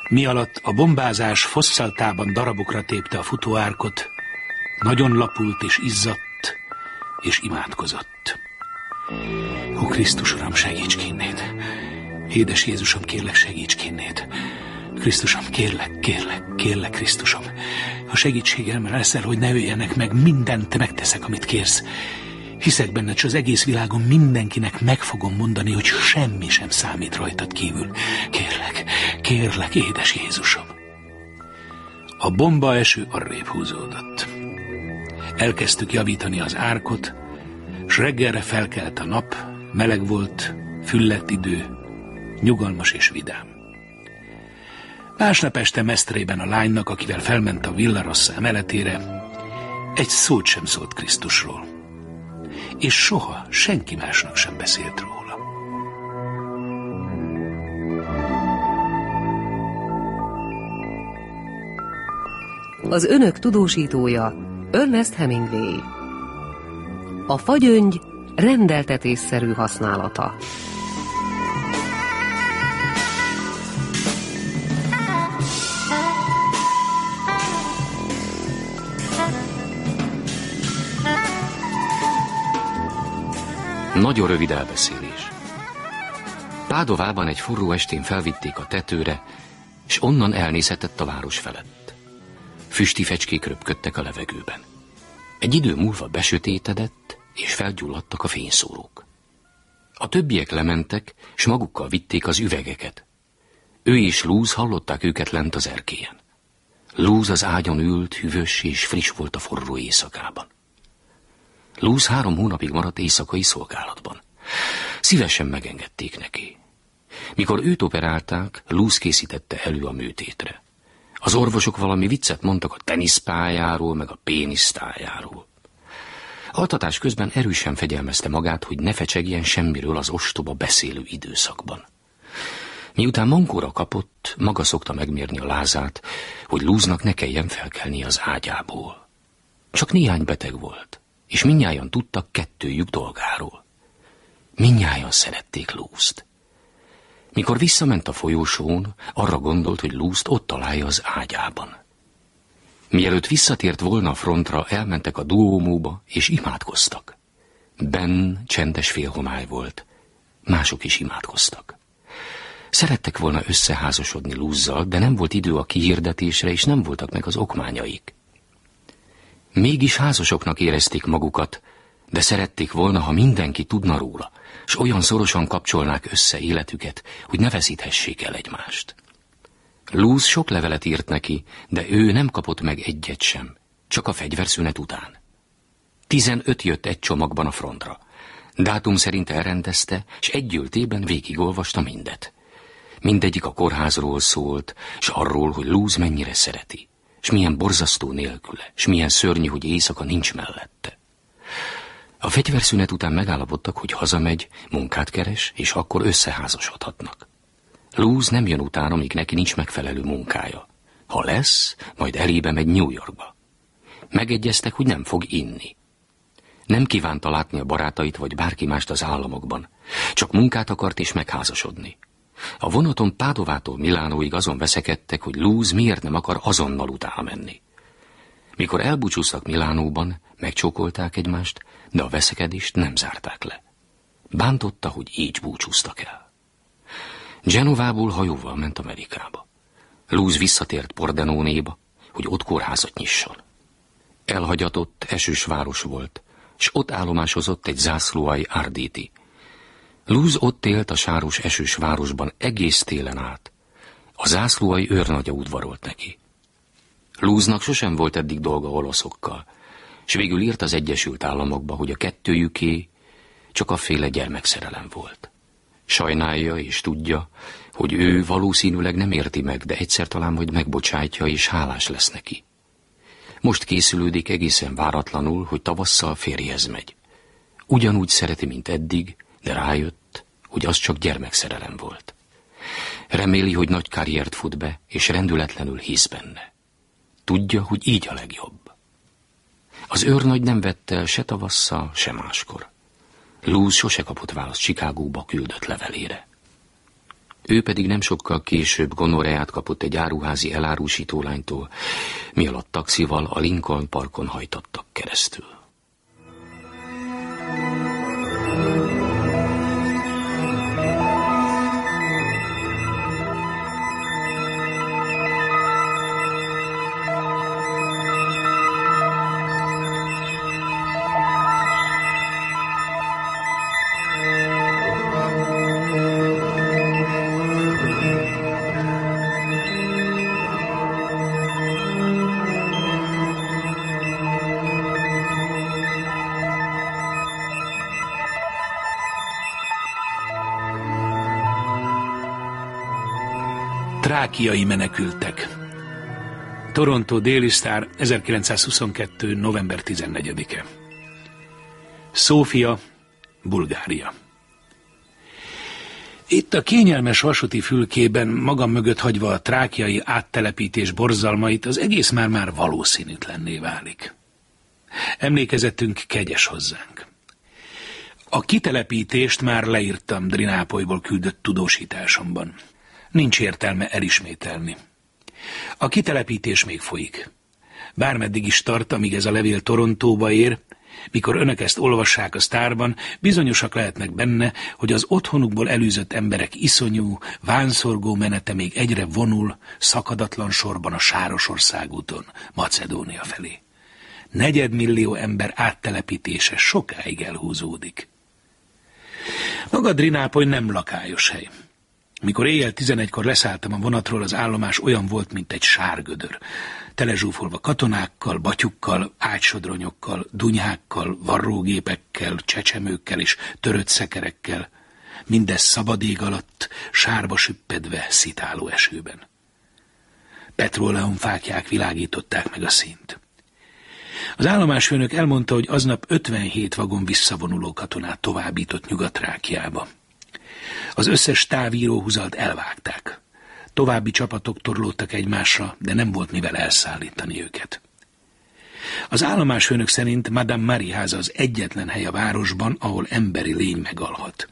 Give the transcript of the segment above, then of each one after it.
Mi alatt a bombázás fosszaltában darabokra tépte a futóárkot, nagyon lapult és izzadt, és imádkozott. Ó, Krisztus Uram, segíts ki innét! Édes Jézusom, kérlek, segíts ki innét! Krisztusom, kérlek, Krisztusom! A segítségemre leszel, hogy ne öljenek meg, mindent megteszek, amit kérsz. Hiszek benned, s az egész világon mindenkinek meg fogom mondani, hogy semmi sem számít rajtad kívül. Kérlek, édes Jézusom! A bombaeső arrébb húzódott. Elkezdtük javítani az árkot, s reggelre felkelt a nap, meleg volt, füllett idő, nyugalmas és vidám. Másnap este Mestrében a lánynak, akivel felment a Villa Rossa emeletére, egy szót sem szólt Krisztusról, és soha senki másnak sem beszélt róla. Az önök tudósítója Ernest Hemingway. A fagyöngy rendeltetésszerű használata. Nagyon rövid elbeszélés. Pádovában egy forró estén felvitték a tetőre, és onnan elnézhetett a város felett. Füsti fecskék röpködtek a levegőben. Egy idő múlva besötétedett, és felgyulladtak a fényszórók. A többiek lementek, és magukkal vitték az üvegeket. Ő és Luz hallották őket lent az erkélyen. Luz az ágyon ült, hűvös és friss volt a forró éjszakában. Luz 3 hónapig maradt éjszakai szolgálatban. Szívesen megengedték neki. Mikor őt operálták, Luz készítette elő a műtétre. Az orvosok valami viccet mondtak a teniszpályáról, meg a pénisztájáról. Altatás közben erősen fegyelmezte magát, hogy ne fecsegjen semmiről az ostoba beszélő időszakban. Miután mankóra kapott, maga szokta megmérni a lázát, hogy Luznak ne kelljen felkelni az ágyából. Csak néhány beteg volt, és mindnyájan tudtak kettőjük dolgáról. Mindnyájan szerették Luzt. Mikor visszament a folyosón, arra gondolt, hogy Luzt ott találja az ágyában. Mielőtt visszatért volna a frontra, elmentek a duómóba, és imádkoztak. Ben csendes félhomály volt, mások is imádkoztak. Szerettek volna összeházasodni Luzzal, de nem volt idő a kihirdetésre, és nem voltak meg az okmányaik. Mégis házasoknak érezték magukat, de szerették volna, ha mindenki tudna róla, s olyan szorosan kapcsolnák össze életüket, hogy ne veszíthessék el egymást. Luz sok levelet írt neki, de ő nem kapott meg egyet sem, csak a fegyverszünet után. 15 jött egy csomagban a frontra. Dátum szerint elrendezte, s egy ültében végigolvasta mindet. Mindegyik a kórházról szólt, s arról, hogy Luz mennyire szereti, s milyen borzasztó nélküle, s milyen szörnyű, hogy éjszaka nincs mellette. A fegyverszünet után megállapodtak, hogy hazamegy, munkát keres, és akkor összeházasodhatnak. Luz nem jön utána, míg neki nincs megfelelő munkája. Ha lesz, majd elébe megy New Yorkba. Megegyeztek, hogy nem fog inni. Nem kívánta látni a barátait vagy bárki mást az államokban. Csak munkát akart és megházasodni. A vonaton Pádovától Milánóig azon veszekedtek, hogy Luz miért nem akar azonnal utána menni. Mikor elbúcsúztak Milánóban, megcsókolták egymást, de a veszekedést nem zárták le. Bántotta, hogy így búcsúztak el. Genovából hajóval ment Amerikába. Luz visszatért Pordenónéba, hogy ott kórházat nyisson. Elhagyatott, esős város volt, s ott állomásozott egy zászlóalj Arditi. Luz ott élt a sáros esős városban egész télen át. A zászlóalj őrnagya udvarolt neki. Luznak sosem volt eddig dolga olaszokkal, s végül írt az Egyesült Államokba, hogy a kettőjüké csak a féle gyermekszerelem volt. Sajnálja és tudja, hogy ő valószínűleg nem érti meg, de egyszer talán majd megbocsátja, és hálás lesz neki. Most készülődik egészen váratlanul, hogy tavasszal férjhez megy. Ugyanúgy szereti, mint eddig, de rájött, hogy az csak gyermekszerelem volt. Reméli, hogy nagy karriert fut be, és rendületlenül hisz benne. Tudja, hogy így a legjobb. Az őrnagy nem vett el se tavasszal, se máskor. Luz sose kapott választ Chicagóba küldött levelére. Ő pedig nem sokkal később gonoreát kapott egy áruházi elárusító lánytól, mi alatt taxival a Lincoln Parkon hajtattak keresztül. Trákiai menekültek. Toronto Daily Star, 1922. november 14-e. Szófia, Bulgária. Itt a kényelmes vasúti fülkében, magam mögött hagyva a trákiai áttelepítés borzalmait, az egész már valószínűtlenné válik. Emlékezetünk kegyes hozzánk. A kitelepítést már leírtam Drinápolyból küldött tudósításomban. Nincs értelme elismételni. A kitelepítés még folyik. Bármeddig is tart, amíg ez a levél Torontóba ér, mikor önök ezt olvassák a Sztárban, bizonyosak lehetnek benne, hogy az otthonukból elűzött emberek iszonyú, vánszorgó menete még egyre vonul, szakadatlan sorban a Sárosország úton, Macedónia felé. 4 millió ember áttelepítése sokáig elhúzódik. Maga Drinápoly nem lakályos hely. Mikor éjjel 11-kor leszálltam a vonatról, az állomás olyan volt, mint egy sárgödör. Telezsúfolva katonákkal, batyukkal, ágysodronyokkal, dunyhákkal, varrógépekkel, csecsemőkkel és törött szekerekkel. Mindez szabad ég alatt, sárba süppedve, szitáló esőben. Petróleumfáklyák világították meg a színt. Az állomásfőnök elmondta, hogy aznap 57 vagon visszavonuló katonát továbbított Nyugat-Trákiába. Az összes távíróhuzalt elvágták. További csapatok torlódtak egymásra, de nem volt mivel elszállítani őket. Az állomásfőnök szerint Madame Marie háza az egyetlen hely a városban, ahol emberi lény megalhat.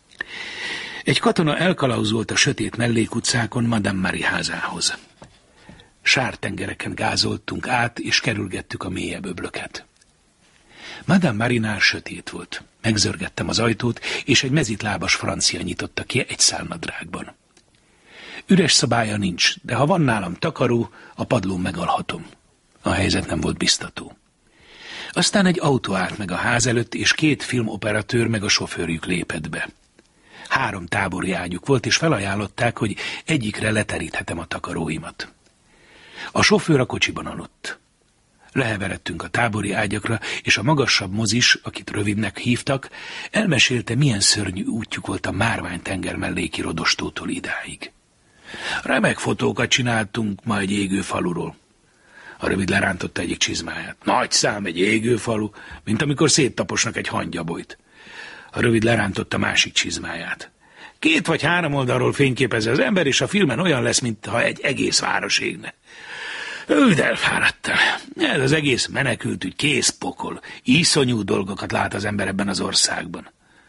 Egy katona elkalauzolt a sötét mellékutcákon Madame Marie házához. Sártengereken gázoltunk át, és kerülgettük a mélyebb öblöket. Madame Marinál sötét volt. Megzörgettem az ajtót, és egy mezitlábas francia nyitotta ki egy szálnadrágban. Üres szabálya nincs, de ha van nálam takaró, a padlón megalhatom. A helyzet nem volt biztató. Aztán egy autó állt meg a ház előtt, és 2 filmoperatőr meg a sofőrjük lépett be. 3 tábori ágyuk volt, és felajánlották, hogy egyikre leteríthetem a takaróimat. A sofőr a kocsiban aludt. Leheveredtünk a tábori ágyakra, és a magasabb mozis, akit Rövidnek hívtak, elmesélte, milyen szörnyű útjuk volt a Márvány-tenger melléki Rodostótól idáig. Remek fotókat csináltunk ma egy égő faluról. A Rövid lerántotta egyik csizmáját. Nagy szám, egy égő falu, mint amikor széttaposnak egy hangyabolyt. A Rövid lerántotta másik csizmáját. 2 vagy 3 oldalról fényképezze az ember, és a filmen olyan lesz, mintha egy egész város égne. De elfáradtam. Ez az egész menekültügy kész pokol. Iszonyú dolgokat lát az ember ebben az országban.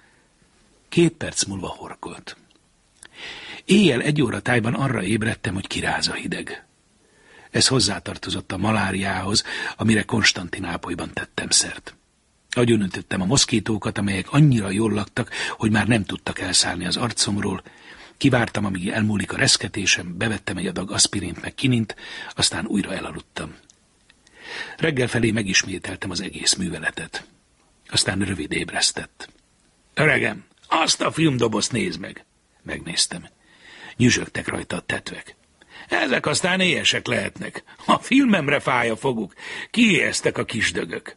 2 perc múlva horkolt. Éjjel 1 óra tájban arra ébredtem, hogy kiráz a hideg. Ez hozzátartozott a maláriához, amire Konstantinápolyban tettem szert. Agyonöntöttem a moszkítókat, amelyek annyira jól laktak, hogy már nem tudtak elszállni az arcomról. Kivártam, amíg elmúlik a reszketésem, bevettem egy adag aszpirint meg kinint, aztán újra elaludtam. Reggel felé megismételtem az egész műveletet. Aztán Rövid ébresztett. Öregem, azt a filmdobozt nézd meg! Megnéztem. Nyüzsögtek rajta a tetvek. Ezek aztán éhesek lehetnek. A filmemre fáj a foguk. Kiijesztek a kisdögök.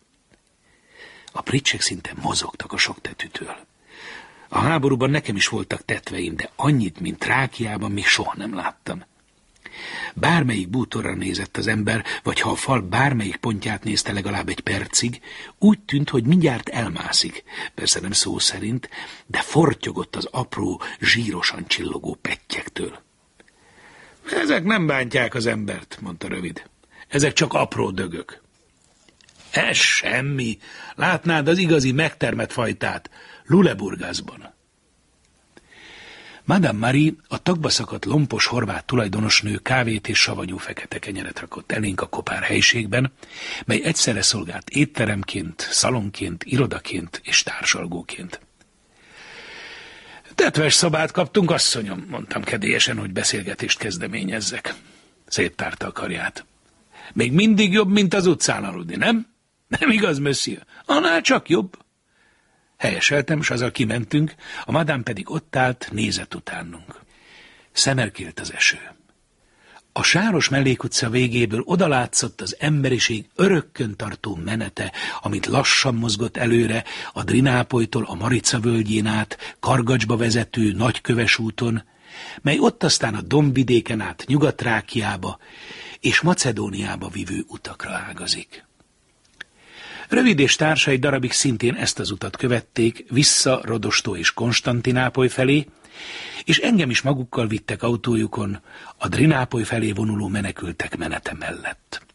A pricsek szinte mozogtak a sok tetűtől. A háborúban nekem is voltak tetveim, de annyit, mint Trákiában még soha nem láttam. Bármelyik bútorra nézett az ember, vagy ha a fal bármelyik pontját nézte legalább egy percig, úgy tűnt, hogy mindjárt elmászik, persze nem szó szerint, de fortyogott az apró, zsírosan csillogó pettyektől. Ezek nem bántják az embert, mondta Rövid. Ezek csak apró dögök. Ez semmi. Látnád az igazi megtermett fajtát, Luleburgazban. Madame Marie, a tagba szakadt lompos horvát tulajdonosnő kávét és savanyú fekete kenyeret rakott elénk a kopár helyiségben, mely egyszerre szolgált étteremként, szalonként, irodaként és társalgóként. Tetves szobát kaptunk, asszonyom, mondtam kedélyesen, hogy beszélgetést kezdeményezzek. Széttárta a karját. Még mindig jobb, mint az utcán aludni, nem? Nem igaz, monsieur? Annál csak jobb. Helyeseltem, s azzal kimentünk, a madám pedig ott állt, nézett utánunk. Szemerkélt az eső. A sáros mellékutca végéből odalátszott az emberiség örökkön tartó menete, amit lassan mozgott előre a Drinápolytól a Marica völgyén át, Kargacsba vezető Nagyköves úton, mely ott aztán a dombvidéken át Nyugat-Trákiába és Macedóniába vívő utakra ágazik. Rövid és társai darabig szintén ezt az utat követték, vissza Rodostó és Konstantinápoly felé, és engem is magukkal vittek autójukon a Drinápoly felé vonuló menekültek menete mellett.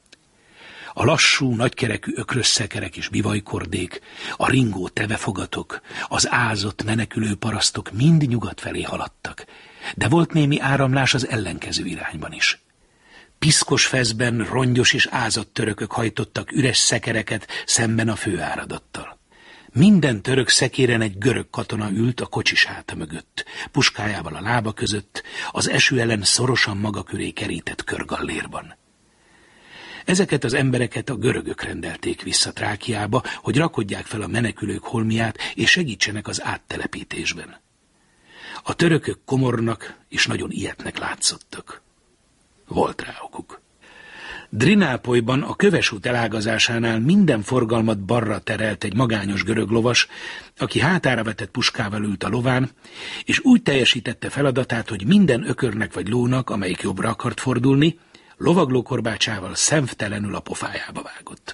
A lassú, nagykerekű ökrösszekerek és bivajkordék, a ringó tevefogatok, az ázott menekülő parasztok mind nyugat felé haladtak, de volt némi áramlás az ellenkező irányban is. Piszkos fezben rongyos és ázott törökök hajtottak üres szekereket szemben a főáradattal. Minden török szekéren egy görög katona ült a kocsis háta mögött, puskájával a lába között, az eső ellen szorosan maga köré kerített körgallérban. Ezeket az embereket a görögök rendelték vissza Trákiába, hogy rakodják fel a menekülők holmiát és segítsenek az áttelepítésben. A törökök komornak és nagyon ilyetnek látszottak. Volt rá okuk. Drinápolyban a kövesút elágazásánál minden forgalmat balra terelt egy magányos görög lovas, aki hátára vetett puskával ült a lován, és úgy teljesítette feladatát, hogy minden ökörnek vagy lónak, amelyik jobbra akart fordulni, lovaglókorbácsával szemtelenül a pofájába vágott.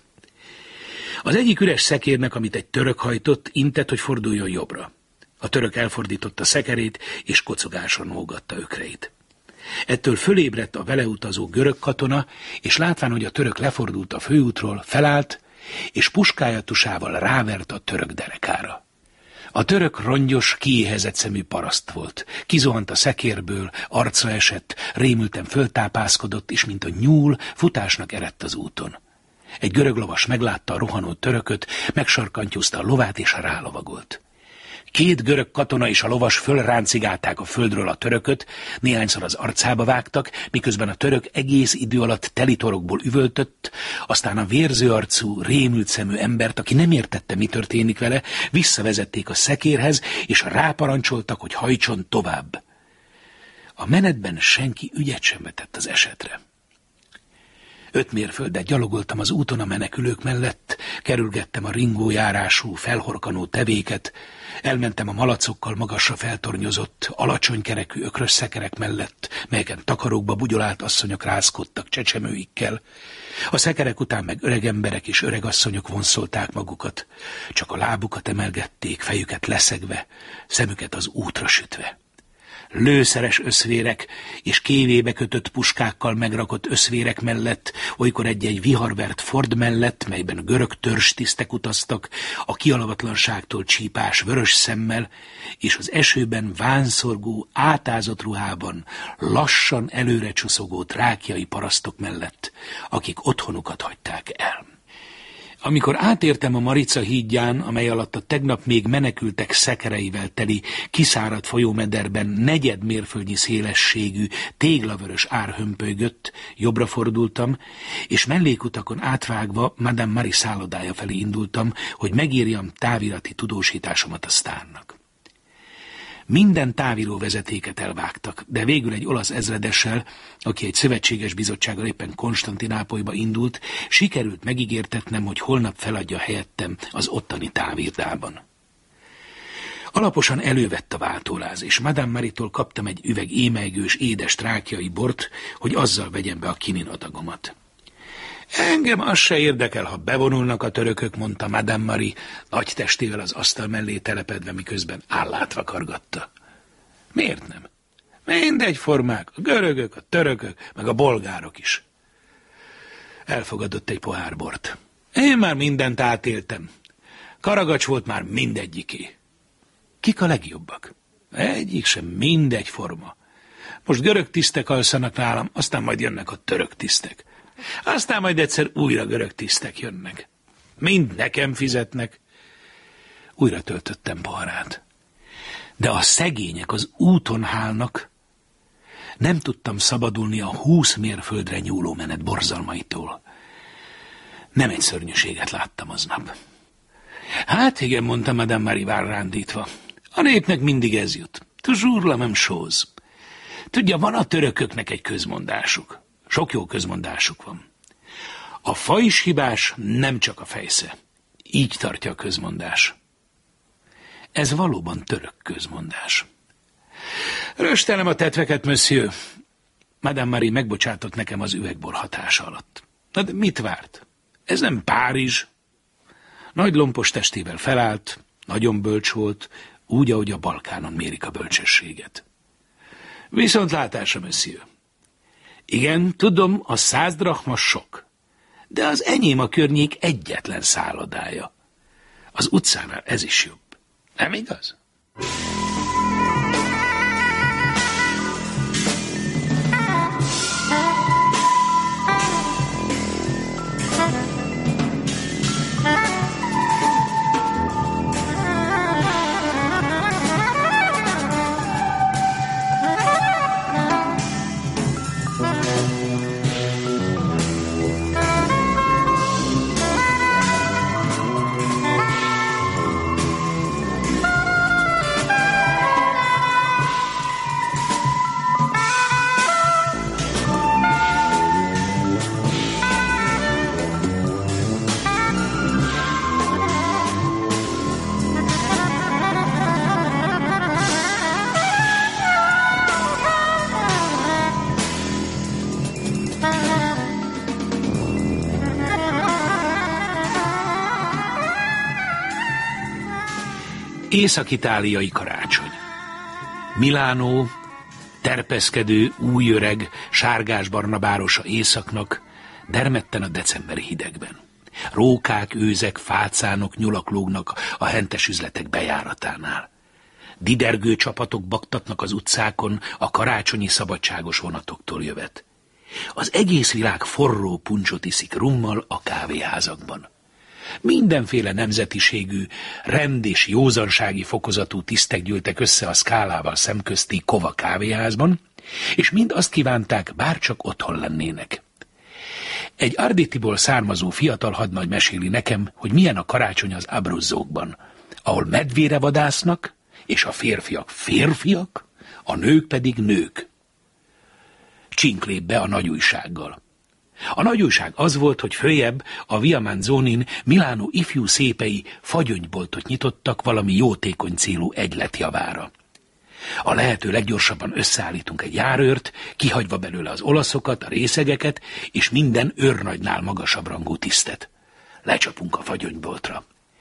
Az egyik üres szekérnek, amit egy török hajtott, intett, hogy forduljon jobbra. A török elfordította szekerét, és kocogáson mógatta ökreit. Ettől fölébredt a vele utazó görög katona, és látván, hogy a török lefordult a főútról, felállt, és puskája tusával rávert a török derekára. A török rongyos, kiéhezett szemű paraszt volt. Kizuhant a szekérből, arcra esett, rémülten föltápászkodott, és mint a nyúl, futásnak eredt az úton. Egy görög lovas meglátta a rohanó törököt, megsarkantyúzta a lovát, és rálovagolt. Két görög katona és a lovas fölráncigálták a földről a törököt, néhányszor az arcába vágtak, miközben a török egész idő alatt telitorokból üvöltött, aztán a vérző arcú, rémült szemű embert, aki nem értette, mi történik vele, visszavezették a szekérhez, és ráparancsoltak, hogy hajtson tovább. A menetben senki ügyet sem vetett az esetre. 5 mérföldet gyalogoltam az úton a menekülők mellett, kerülgettem a ringójárású, felhorkanó tevéket, elmentem a malacokkal magasra feltornyozott, alacsony kerekű ökrösszekerek mellett, melyeken takarókba bugyolált asszonyok rázkodtak csecsemőikkel. A szekerek után meg öreg emberek és öregasszonyok vonszolták magukat, csak a lábukat emelgették, fejüket leszegve, szemüket az útra sütve. Lőszeres összvérek és kévébe kötött puskákkal megrakott összvérek mellett, olykor egy-egy viharvert Ford mellett, melyben görög törzstisztek utaztak, a kialavatlanságtól csípás vörös szemmel, és az esőben vánszorgó, átázott ruhában lassan előre csuszogó trákiai parasztok mellett, akik otthonukat hagyták el. Amikor átértem a Marica hídján, amely alatt a tegnap még menekültek szekereivel teli, kiszáradt folyómederben 4 mérföldnyi szélességű, téglavörös ár hömpölygött, jobbra fordultam, és mellékutakon átvágva Madame Marie szállodája felé indultam, hogy megírjam távirati tudósításomat a sztárnak. Minden távíróvezetéket elvágtak, de végül egy olasz ezredessel, aki egy szövetséges bizottsággal éppen Konstantinápolyba indult, sikerült megígértetnem, hogy holnap feladja helyettem az ottani távirdában. Alaposan elővett a váltóláz, és Madame Marie-tól kaptam egy üveg émelygős, édes trákiai bort, hogy azzal vegyem be a kinin adagomat. Engem az se érdekel, ha bevonulnak a törökök, mondta Madame Marie, nagy testével az asztal mellé telepedve, miközben állát vakargatta. Miért nem? Mindegyformák, a görögök, a törökök, meg a bolgárok is. Elfogadott egy pohár bort. Én már mindent átéltem. Karagacs volt már mindegyiké. Kik a legjobbak? Egyik sem, mindegyforma. Most görög tisztek alszanak nálam, aztán majd jönnek a török tisztek. Aztán majd egyszer újra görög tisztek jönnek. Mind nekem fizetnek. Újra töltöttem poharát. De a szegények az úton hálnak. Nem tudtam szabadulni a 20 mérföldre nyúló menet borzalmaitól. Nem egy szörnyűséget láttam aznap. Hát igen, mondta Madame Marivál rándítva. A népnek mindig ez jut. Toujours la même chose. Tudja, van a törököknek egy közmondásuk. Sok jó közmondásuk van. A fa is hibás, nem csak a fejsze. Így tartja a közmondás. Ez valóban török közmondás. Röstelem a tetveket, monsieur. Madame Marie megbocsátott nekem az üvegbor hatása alatt. Na de mit várt? Ez nem Párizs. Nagy lompos testével felállt, nagyon bölcs volt, úgy, ahogy a Balkánon mérik a bölcsességet. Viszontlátásra, monsieur. Igen, tudom, a 100 drachma sok, de az enyém a környék egyetlen szállodája. Az utcánál ez is jobb. Nem igaz? Észak-itáliai karácsony. Milánó, terpeszkedő, új öreg, sárgás-barna városa északnak, dermedten a decemberi hidegben. Rókák, őzek, fácánok, nyulak lógnak a hentes üzletek bejáratánál. Didergő csapatok baktatnak az utcákon a karácsonyi szabadságos vonatoktól jövet. Az egész világ forró puncsot iszik rummal a kávéházakban. Mindenféle nemzetiségű, rend és józansági fokozatú tisztek gyűltek össze a Szkálával szemközti Kova kávéházban, és mind azt kívánták, bárcsak otthon lennének. Egy Arditiból származó fiatal hadnagy meséli nekem, hogy milyen a karácsony az Abruzzókban, ahol medvére vadásznak, és a férfiak férfiak, a nők pedig nők. Csink lép be a nagyújsággal. A nagyújság az volt, hogy följebb a Via Manzonin Milánó ifjú szépei fagyöngyboltot nyitottak valami jótékony célú egylet javára. A lehető leggyorsabban összeállítunk egy járőrt, kihagyva belőle az olaszokat, a részegeket és minden őrnagynál magasabb rangú tisztet. Lecsapunk a fagyöngyboltra.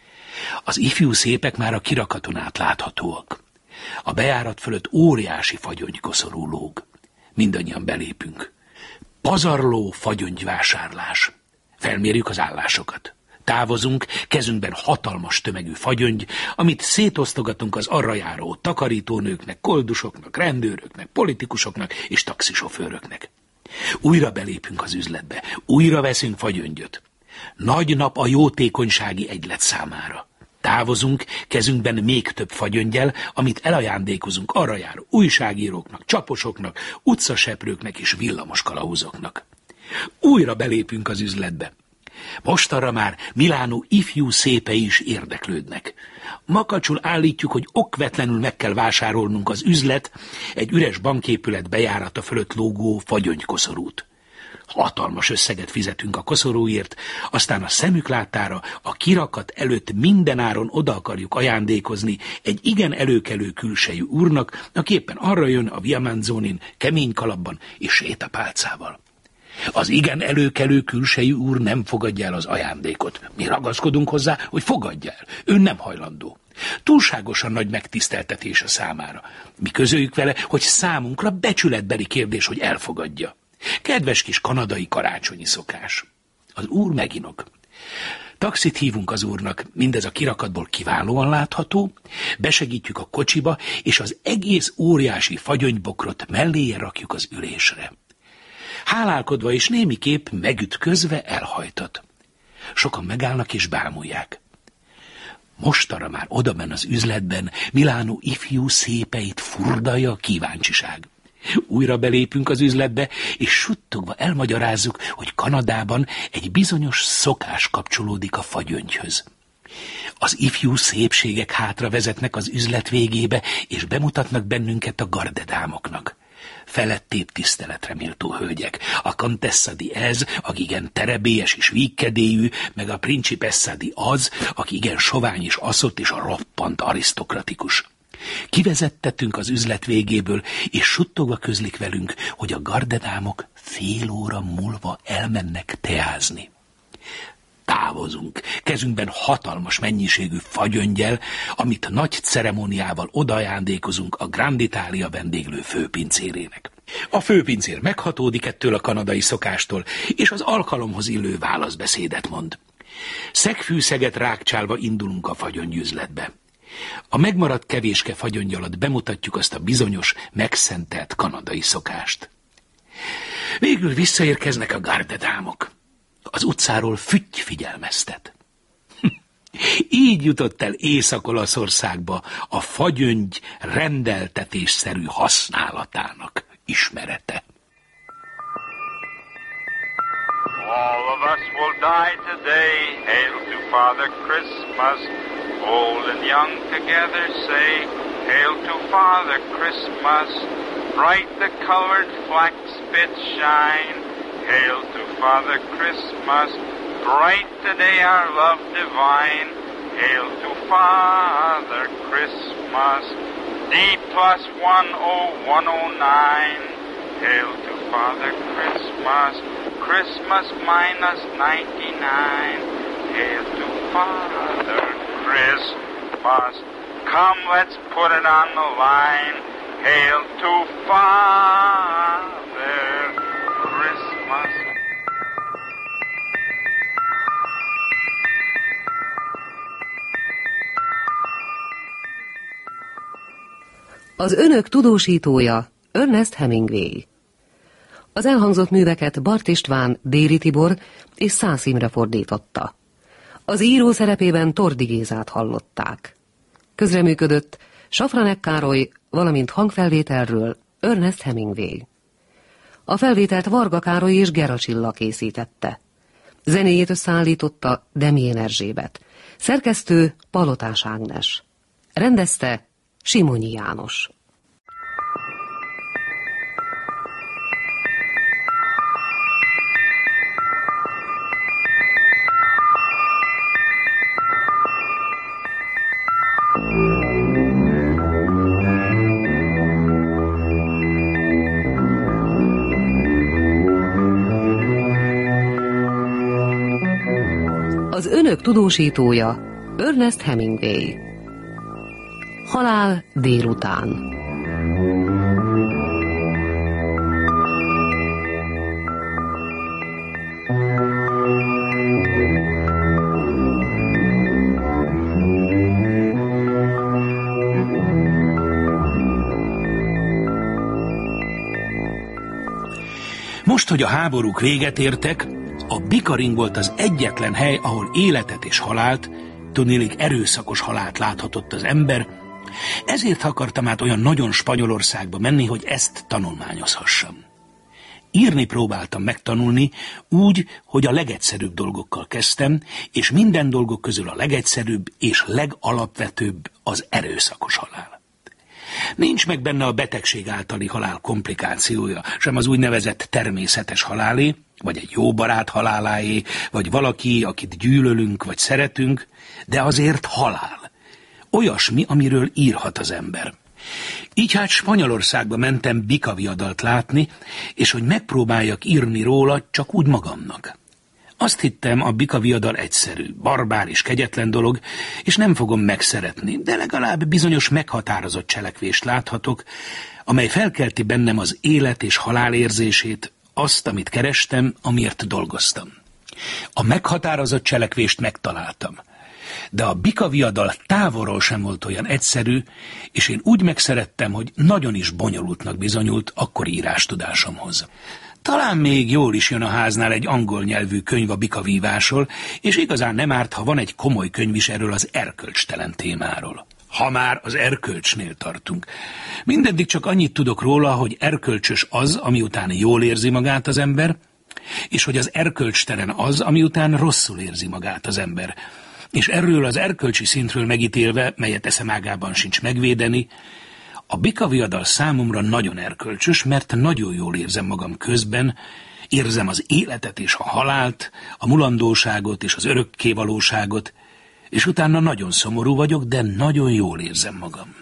Az ifjú szépek már a kirakaton át láthatóak. A bejárat fölött óriási fagyöngykoszorú lóg. Mindannyian belépünk. Pazarló fagyöngyvásárlás. Felmérjük az állásokat. Távozunk, kezünkben hatalmas tömegű fagyöngy, amit szétosztogatunk az arra járó takarítónőknek, koldusoknak, rendőröknek, politikusoknak és taxisofőröknek. Újra belépünk az üzletbe, újra veszünk fagyöngyöt. Nagy nap a jótékonysági egylet számára. Távozunk, kezünkben még több fagyöngyel, amit elajándékozunk arra járó újságíróknak, csaposoknak, utcaseprőknek és villamos kalauzoknak. Újra belépünk az üzletbe. Mostanra már Milánó ifjú szépei is érdeklődnek. Makacsul állítjuk, hogy okvetlenül meg kell vásárolnunk az üzlet egy üres banképület bejárata fölött lógó fagyöngykoszorút. Hatalmas összeget fizetünk a koszorúért, aztán a szemük láttára a kirakat előtt mindenáron oda akarjuk ajándékozni egy igen előkelő külsejű úrnak, aki éppen arra jön a Via Manzonin kemény kalapban és sétapálcával. Az igen előkelő külsejű úr nem fogadja el az ajándékot. Mi ragaszkodunk hozzá, hogy fogadja el. Ő nem hajlandó. Túlságosan nagy megtiszteltetés a számára. Mi közöljük vele, hogy számunkra becsületbeli kérdés, hogy elfogadja. Kedves kis kanadai karácsonyi szokás. Az úr meginog. Taxit hívunk az úrnak, mindez a kirakatból kiválóan látható, besegítjük a kocsiba, és az egész óriási fagyonybokrot melléje rakjuk az ülésre. Hálálkodva és némiképp megütközve elhajtat. Sokan megállnak és bámulják. Mostanra már odaben az üzletben Milánó ifjú szépeit furdalja a kíváncsiság. Újra belépünk az üzletbe, és suttogva elmagyarázzuk, hogy Kanadában egy bizonyos szokás kapcsolódik a fagyöngyhöz. Az ifjú szépségek hátra vezetnek az üzlet végébe, és bemutatnak bennünket a gardedámoknak. Felettébb tiszteletre méltó hölgyek, a Contessa di Ez, aki igen terebélyes és vígkedélyű, meg a Principessa di Az, aki igen sovány és aszott és a roppant arisztokratikus. Kivezettetünk az üzlet végéből, és suttogva közlik velünk, hogy a gardedámok fél óra múlva elmennek teázni. Távozunk, kezünkben hatalmas mennyiségű fagyöngyel, amit nagy ceremóniával odaajándékozunk a Grand Italia vendéglő főpincérének. A főpincér meghatódik ettől a kanadai szokástól, és az alkalomhoz illő válaszbeszédet mond. Szegfűszeget rákcsálva indulunk a fagyöngyüzletbe. A megmaradt kevéske fagyöngy alatt bemutatjuk azt a bizonyos, megszentelt kanadai szokást. Végül visszaérkeznek a gardedámok. Az utcáról fütty figyelmeztet. Így jutott el Észak-Olaszországba a fagyöngy rendeltetésszerű használatának ismerete. All of us will die today. Hail to Father Christmas. Old and young together say, Hail to Father Christmas. Bright the colored flax bits shine. Hail to Father Christmas. Bright today our love divine. Hail to Father Christmas. D+10109. Hail to Father Christmas. Christmas minus 99. Hail to Father Christmas. Come, let's put it on the line. Hail to Father Christmas. Az önök tudósítója Ernest Hemingway. Az elhangzott műveket Bart István, Déri Tibor és Szász Imre fordította. Az író szerepében Tordi Gézát hallották. Közreműködött Safranek Károly, valamint hangfelvételről Ernest Hemingway. A felvételt Varga Károly és Gera Csilla készítette. Zenéjét összeállította Demjén Erzsébet. Szerkesztő Palotás Ágnes. Rendezte Simonyi János. Az önök tudósítója Ernest Hemingway. Halál délután. Most, hogy a háborúk véget értek, a Bikaring volt az egyetlen hely, ahol életet és halált, tudniillik erőszakos halált láthatott az ember, ezért akartam át olyan nagyon Spanyolországba menni, hogy ezt tanulmányozhassam. Írni próbáltam megtanulni úgy, hogy a legegyszerűbb dolgokkal kezdtem, és minden dolgok közül a legegyszerűbb és legalapvetőbb az erőszakos halál. Nincs meg benne a betegség általi halál komplikációja, sem az úgynevezett természetes halálé, vagy egy jó barát haláláé, vagy valaki, akit gyűlölünk, vagy szeretünk, de azért halál. Olyasmi, amiről írhat az ember. Így hát Spanyolországba mentem bikaviadalt látni, és hogy megpróbáljak írni róla csak úgy magamnak. Azt hittem, a bikaviadal egyszerű, barbár és kegyetlen dolog, és nem fogom megszeretni, de legalább bizonyos meghatározott cselekvést láthatok, amely felkelti bennem az élet és halál érzését, azt, amit kerestem, amiért dolgoztam. A meghatározott cselekvést megtaláltam, de a bikaviadal távolról sem volt olyan egyszerű, és én úgy megszerettem, hogy nagyon is bonyolultnak bizonyult akkori írástudásomhoz. Talán még jól is jön a háznál egy angol nyelvű könyv a bikavívásról, és igazán nem árt, ha van egy komoly könyv is erről az erkölcstelen témáról. Ha már az erkölcsnél tartunk. Mindeddig csak annyit tudok róla, hogy erkölcsös az, ami után jól érzi magát az ember, és hogy az erkölcstelen az, ami után rosszul érzi magát az ember. És erről az erkölcsi szintről megítélve, melyet eszemágában sincs megvédeni, a bikaviadal számomra nagyon erkölcsös, mert nagyon jól érzem magam közben, érzem az életet és a halált, a mulandóságot és az örökkévalóságot, és utána nagyon szomorú vagyok, de nagyon jól érzem magam.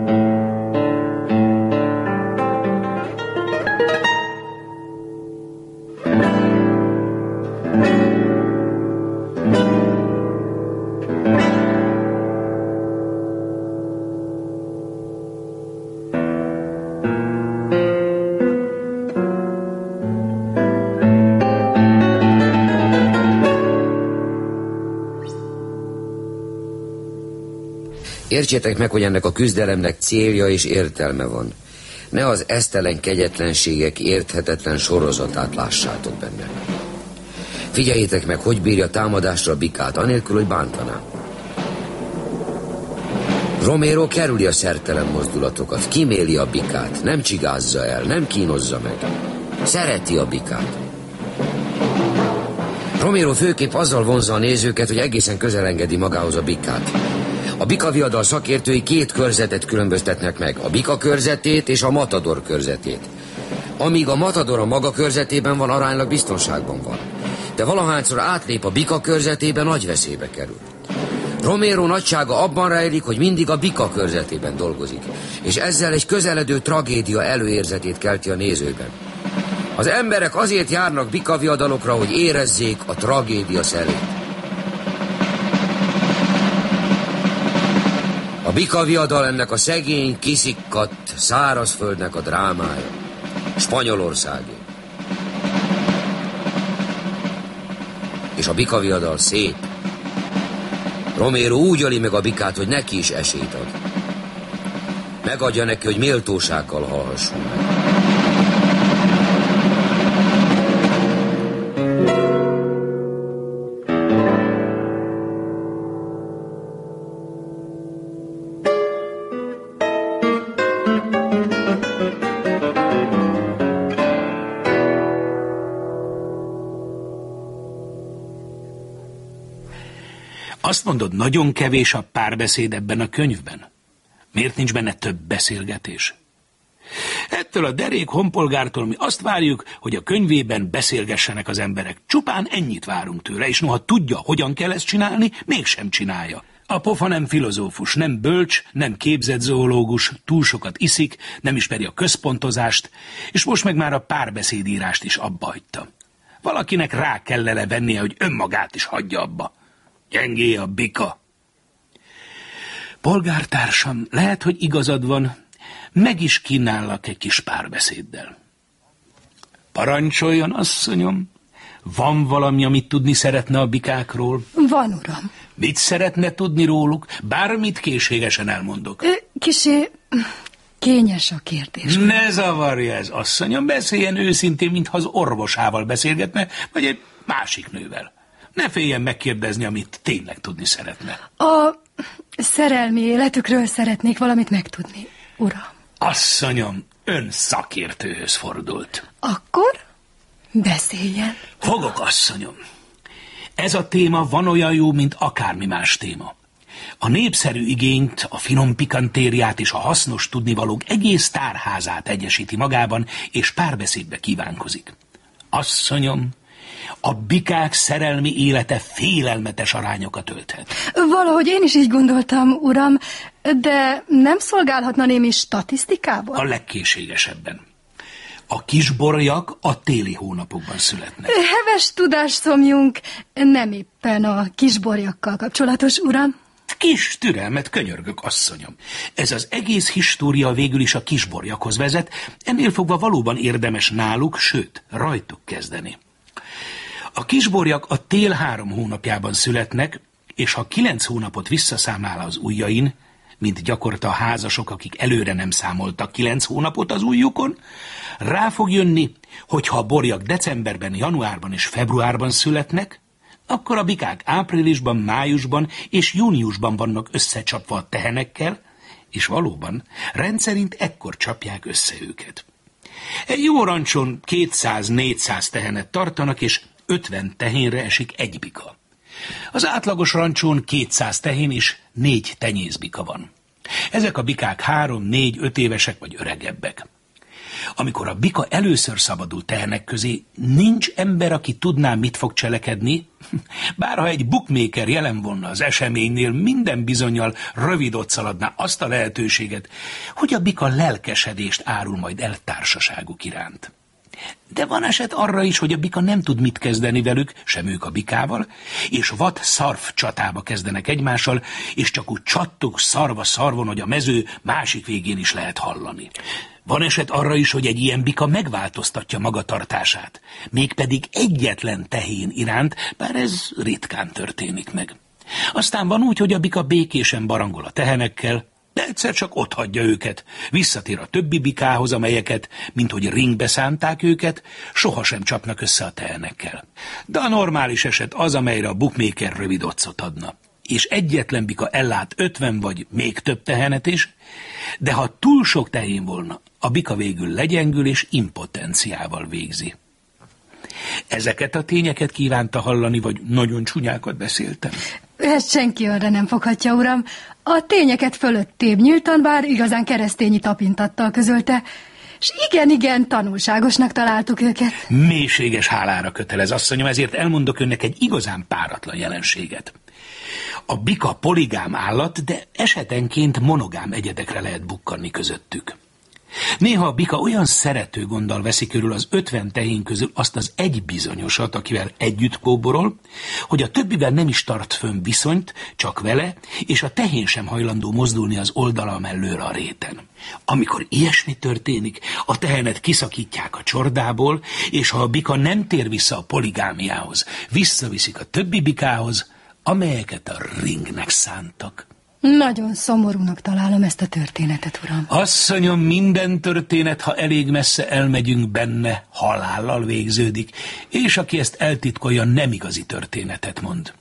Értsétek meg, hogy ennek a küzdelemnek célja és értelme van. Ne az esztelen kegyetlenségek érthetetlen sorozatát lássátok benne. Figyeljétek meg, hogy bírja támadásra a bikát, anélkül, hogy bántaná. Romero kerüli a szertelen mozdulatokat, kiméli a bikát, nem csigázza el, nem kínozza meg. Szereti a bikát. Romero főképp azzal vonzza a nézőket, hogy egészen közel engedi magához a bikát. A bikaviadal szakértői két körzetet különböztetnek meg, a bika körzetét és a matador körzetét. Amíg a matador a maga körzetében van, aránylag biztonságban van. De valahányszor átlép a bika körzetében, nagy veszélybe kerül. Romero nagysága abban rejlik, hogy mindig a bika körzetében dolgozik, és ezzel egy közeledő tragédia előérzetét kelti a nézőben. Az emberek azért járnak bikaviadalokra, hogy érezzék a tragédia szelét. A bikaviadal ennek a szegény, kiszikkadt, szárazföldnek a drámája. Spanyolországé. És a bikaviadal szép. Romero úgy öli meg a bikát, hogy neki is esélyt ad. Megadja neki, hogy méltósággal halhasson meg. Azt mondod, nagyon kevés a párbeszéd ebben a könyvben? Miért nincs benne több beszélgetés? Ettől a derék honpolgártól mi azt várjuk, hogy a könyvében beszélgessenek az emberek. Csupán ennyit várunk tőle, és noha tudja, hogyan kell ezt csinálni, mégsem csinálja. A pofa nem filozófus, nem bölcs, nem képzett zoológus, túl sokat iszik, nem ismeri a központozást, és most meg már a párbeszédírást is abba hagyta. Valakinek rá kellene vennie, hogy önmagát is hagyja abba. Gyengé a bika. Polgártársam, lehet, hogy igazad van, meg is kínállak egy kis párbeszéddel. Parancsoljon, asszonyom, van valami, amit tudni szeretne a bikákról? Van, uram. Mit szeretne tudni róluk? Bármit készségesen elmondok. Kissé kényes a kérdés. Ne zavarja ez, asszonyom, beszéljen őszintén, mintha az orvosával beszélgetne, vagy egy másik nővel. Ne féljen megkérdezni, amit tényleg tudni szeretne. A szerelmi életükről szeretnék valamit megtudni, uram. Asszonyom, ön szakértőhöz fordult. Akkor beszéljen. Fogok, asszonyom. Ez a téma van olyan jó, mint akármi más téma. A népszerű igényt, a finom pikantériát és a hasznos tudnivalók egész tárházát egyesíti magában, és párbeszédbe kívánkozik. Asszonyom, a bikák szerelmi élete félelmetes arányokat ölthet. Valahogy én is így gondoltam, uram, de nem szolgálhatna némi statisztikával? A legkészségesebben. A kisborjak a téli hónapokban születnek. Heves tudásszomjunk nem éppen a kisborjakkal kapcsolatos, uram. Kis türelmet, könyörgök, asszonyom. Ez az egész história végül is a kisborjakhoz vezet, ennél fogva valóban érdemes náluk, sőt, rajtuk kezdeni. A kisborjak a tél 3 hónapjában születnek, és ha 9 hónapot visszaszámlál az ujjain, mint gyakorta a házasok, akik előre nem számoltak 9 hónapot az ujjukon, rá fog jönni, hogy ha a borjak decemberben, januárban és februárban születnek, akkor a bikák áprilisban, májusban és júniusban vannak összecsapva a tehenekkel, és valóban rendszerint ekkor csapják össze őket. Egy jó rancson 200-400 tehenet tartanak, és 50 tehénre esik egy bika. Az átlagos rancsón 200 tehén és 4 tenyészbika van. Ezek a bikák 3, 4, 5 évesek vagy öregebbek. Amikor a bika először szabadul tehenek közé, nincs ember, aki tudná, mit fog cselekedni, bárha egy bookmaker jelen volna az eseménynél, minden bizonnyal rövid ott szaladná azt a lehetőséget, hogy a bika lelkesedést árul majd el társaságuk iránt. De van eset arra is, hogy a bika nem tud mit kezdeni velük, sem ők a bikával, és vad-szarv csatába kezdenek egymással, és csak úgy csattog szarva szarvon, hogy a mező másik végén is lehet hallani. Van eset arra is, hogy egy ilyen bika megváltoztatja magatartását, mégpedig egyetlen tehén iránt, bár ez ritkán történik meg. Aztán van úgy, hogy a bika békésen barangol a tehenekkel, de egyszer csak otthagyja őket, visszatér a többi bikához, amelyeket, minthogy ringbe szánták őket, sohasem csapnak össze a tehenekkel. De a normális eset az, amelyre a bookmaker rövid otcot adna. És egyetlen bika ellát 50 vagy még több tehenet is, de ha túl sok tehén volna, a bika végül legyengül és impotenciával végzi. Ezeket a tényeket kívánta hallani, vagy nagyon csúnyákat beszéltem? Ezt senki arra nem foghatja, uram. A tényeket fölöttébb nyíltan, bár igazán keresztényi tapintattal közölte, és igen, tanulságosnak találtuk őket. Mélységes hálára kötelez, asszonyom, ezért elmondok önnek egy igazán páratlan jelenséget. A bika poligám állat, de esetenként monogám egyedekre lehet bukkanni közöttük. Néha a bika olyan szerető gonddal veszi körül az 50 tehén közül azt az egy bizonyosat, akivel együtt kóborol, hogy a többivel nem is tart fönn viszonyt, csak vele, és a tehén sem hajlandó mozdulni az oldala mellőre a réten. Amikor ilyesmi történik, a tehenet kiszakítják a csordából, és ha a bika nem tér vissza a poligámiához, visszaviszik a többi bikához, amelyeket a ringnek szántak. Nagyon szomorúnak találom ezt a történetet, uram. Asszonyom, minden történet, ha elég messze elmegyünk benne, halállal végződik, és aki ezt eltitkolja, nem igazi történetet mond.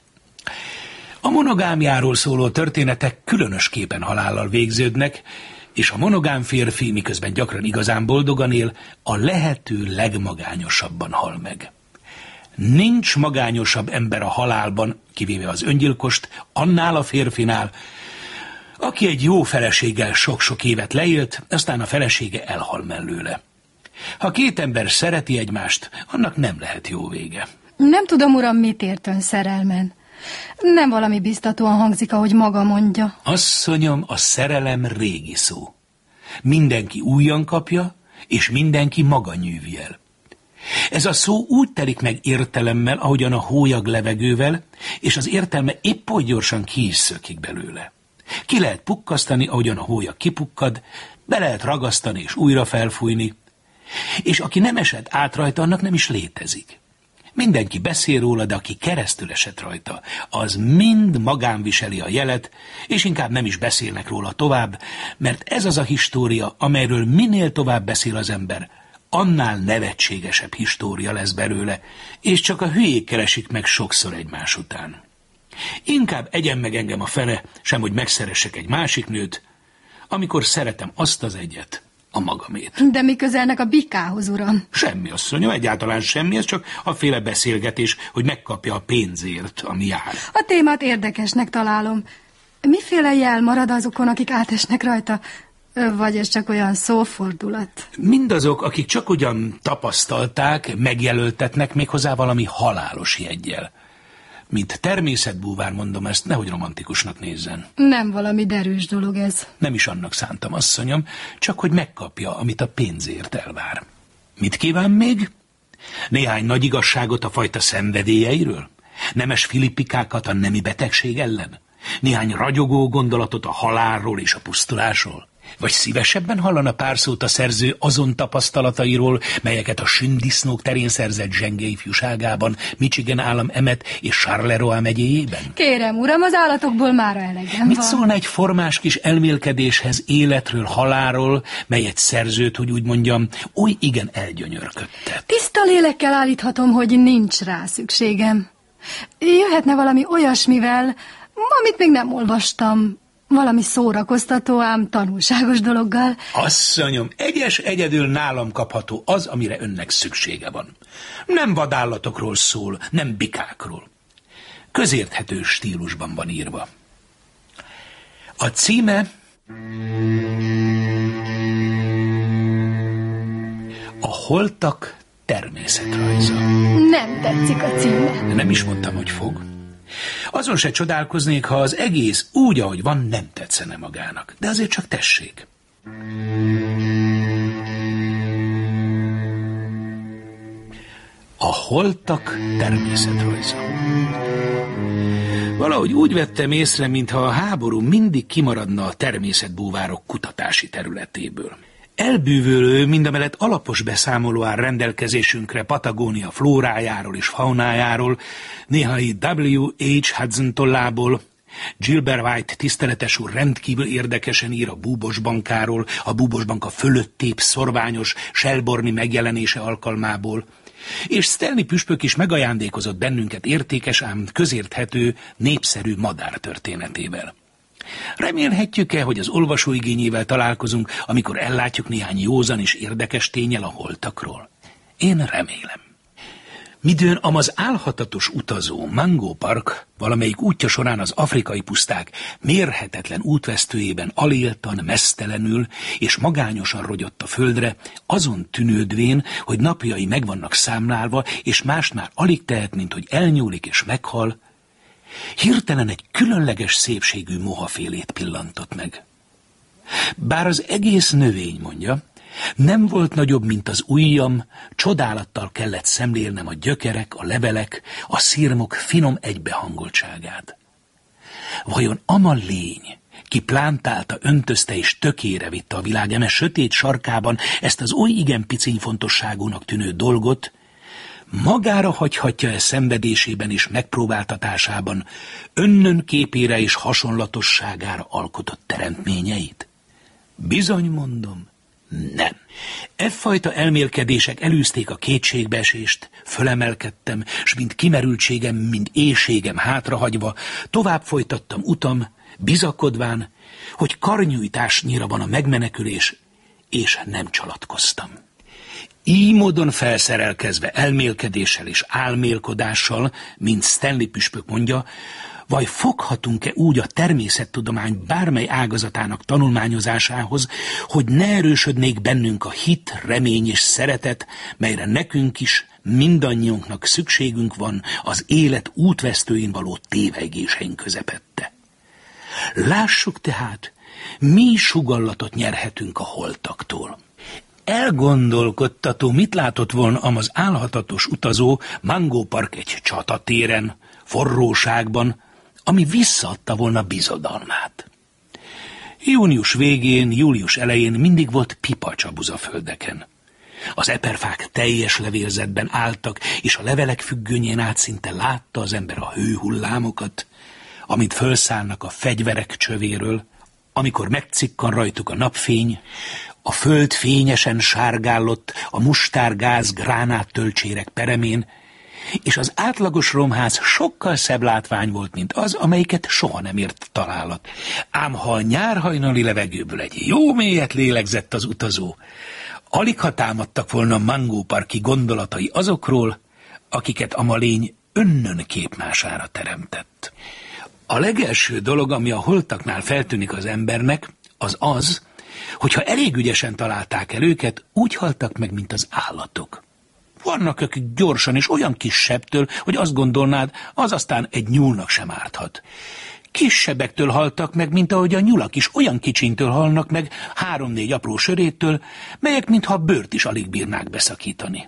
A monogámiáról szóló történetek különösképpen halállal végződnek, és a monogám férfi, miközben gyakran igazán boldogan él, a lehető legmagányosabban hal meg. Nincs magányosabb ember a halálban, kivéve az öngyilkost, annál a férfinál, aki egy jó feleséggel sok-sok évet leélt, aztán a felesége elhal mellőle. Ha két ember szereti egymást, annak nem lehet jó vége. Nem tudom, uram, mit ért ön szerelmen. Nem valami biztatóan hangzik, ahogy maga mondja. Asszonyom, a szerelem régi szó. Mindenki újan kapja, és mindenki maga nyűvi el. Ez a szó úgy telik meg értelemmel, ahogyan a hólyag levegővel, és az értelme épp oly gyorsan ki is szökik belőle. Ki lehet pukkasztani, ahogyan a hólyag kipukkad, be lehet ragasztani és újra felfújni, és aki nem esett át rajta, annak nem is létezik. Mindenki beszél róla, de aki keresztül esett rajta, az mind magán viseli a jelet, és inkább nem is beszélnek róla tovább, mert ez az a história, amelyről minél tovább beszél az ember, annál nevetségesebb história lesz belőle, és csak a hülyék keresik meg sokszor egymás után. Inkább egyen meg engem a fene, sem hogy megszeressek egy másik nőt, amikor szeretem azt az egyet, a magamét. De mi közelnek a bikához, uram? Semmi, asszonyom, egyáltalán semmi, ez csak aféle beszélgetés, hogy megkapja a pénzért, ami jár. A témát érdekesnek találom. Miféle jel marad azokon, akik átesnek rajta? Vagy ez csak olyan szófordulat? Mindazok, akik csak ugyan tapasztalták, megjelöltetnek méghozzá valami halálos jeggyel. Mint természetbúvár mondom ezt, nehogy romantikusnak nézzen. Nem valami derűs dolog ez. Nem is annak szántam, asszonyom, csak hogy megkapja, amit a pénzért elvár. Mit kíván még? Néhány nagy igazságot a fajta szenvedélyeiről? Nemes filipikákat a nemi betegség ellen? Néhány ragyogó gondolatot a halálról és a pusztulásról? Vagy szívesebben hallana pár szót a szerző azon tapasztalatairól, melyeket a sündisznók terén szerzett zsenge ifjúságában, Michigan állam Emmet és Charleroi megyéjében? Kérem, uram, az állatokból mára elegem Mit van. szólna egy formás kis elmélkedéshez életről, halálról, melyet szerzőt, hogy úgy mondjam, oly igen elgyönyörködtet? Tiszta lélekkel állíthatom, hogy nincs rá szükségem. Jöhetne valami olyasmivel, amit még nem olvastam. Valami szórakoztató, ám tanulságos dologgal. Asszonyom, egyedül nálam kapható az, amire önnek szüksége van. Nem vadállatokról szól, nem bikákról. Közérthető stílusban van írva. A címe A holtak természetrajza. Nem tetszik a címe. Nem is mondtam, hogy fog. Azon se csodálkoznék, ha az egész úgy, ahogy van, nem tetszene magának. De azért csak tessék. A holtak természetrajza. Valahogy úgy vettem észre, mintha a háború mindig kimaradna a természetbúvárok kutatási területéből. Elbűvölő, mindamellett alapos beszámoló áll rendelkezésünkre Patagónia flórájáról és faunájáról, néhai W.H. Hudson tollából. Gilbert White tiszteletes úr rendkívül érdekesen ír a búbosbankáról, a búbosbanka fölött tép szorványos Shelbourne-i megjelenése alkalmából, és Stanley püspök is megajándékozott bennünket értékes, ám közérthető, népszerű madár történetével. Remélhetjük-e, hogy az olvasó igényével találkozunk, amikor ellátjuk néhány józan és érdekes ténnyel a holtakról? Én remélem. Midőn amaz álhatatos utazó Mango Park valamelyik útja során az afrikai puszták mérhetetlen útvesztőjében aléltan, meztelenül és magányosan rogyott a földre, azon tűnődvén, hogy napjai meg vannak számlálva, és mást már alig tehet, mint hogy elnyúlik és meghal, hirtelen egy különleges szépségű mohafélét pillantott meg. Bár az egész növény, mondja, nem volt nagyobb, mint az ujjam, csodálattal kellett szemlélnem a gyökerek, a levelek, a szirmok finom egybehangoltságát. Vajon ama lény, ki plántálta, öntözte és tökére vitte a világ eme sötét sarkában ezt az oly igen piciny fontosságúnak tűnő dolgot, magára hagyhatja-e szenvedésében és megpróbáltatásában önnön képére és hasonlatosságára alkotott teremtményeit? Bizony mondom, nem. Effajta elmélkedések elűzték a kétségbeesést, fölemelkedtem, s mind kimerültségem, mind éhségem hátrahagyva, tovább folytattam utam, bizakodván, hogy karnyújtásnyira van a megmenekülés, és nem csalatkoztam. Így módon felszerelkezve elmélkedéssel és álmélkodással, mint Stanley püspök mondja, vaj foghatunk-e úgy a természettudomány bármely ágazatának tanulmányozásához, hogy ne erősödnék bennünk a hit, remény és szeretet, melyre nekünk is, mindannyiunknak szükségünk van az élet útvesztőin való tévegéseink közepette. Lássuk tehát, mi sugallatot nyerhetünk a holtaktól. Elgondolkodtató, mit látott volna az álhatatos utazó Mango Park egy csatatéren, forróságban, ami visszaadta volna bizodalmát. Június végén, július elején mindig volt pipacs a buzaföldeken. Az eperfák teljes levélzetben álltak, és a levelek függönyén át szinte látta az ember a hőhullámokat, amint fölszállnak a fegyverek csövéről, amikor megcikkan rajtuk a napfény, a föld fényesen sárgállott a mustárgáz gránáttölcsérek peremén, és az átlagos romház sokkal szebb látvány volt, mint az, amelyiket soha nem ért találat. Ám ha a nyárhajnali levegőből egy jó mélyet lélegzett az utazó, aligha támadtak volna Mango Parki gondolatai azokról, akiket a malény önnön képmására teremtett. A legelső dolog, ami a holtaknál feltűnik az embernek, az az, hogyha elég ügyesen találták el őket, úgy haltak meg, mint az állatok. Vannak, akik gyorsan és olyan kisebbtől, hogy azt gondolnád, az aztán egy nyúlnak sem árthat. Kisebbektől haltak meg, mint ahogy a nyulak is olyan kicsintől halnak meg, 3-4 apró söréttől, melyek mintha a bőrt is alig bírnák beszakítani.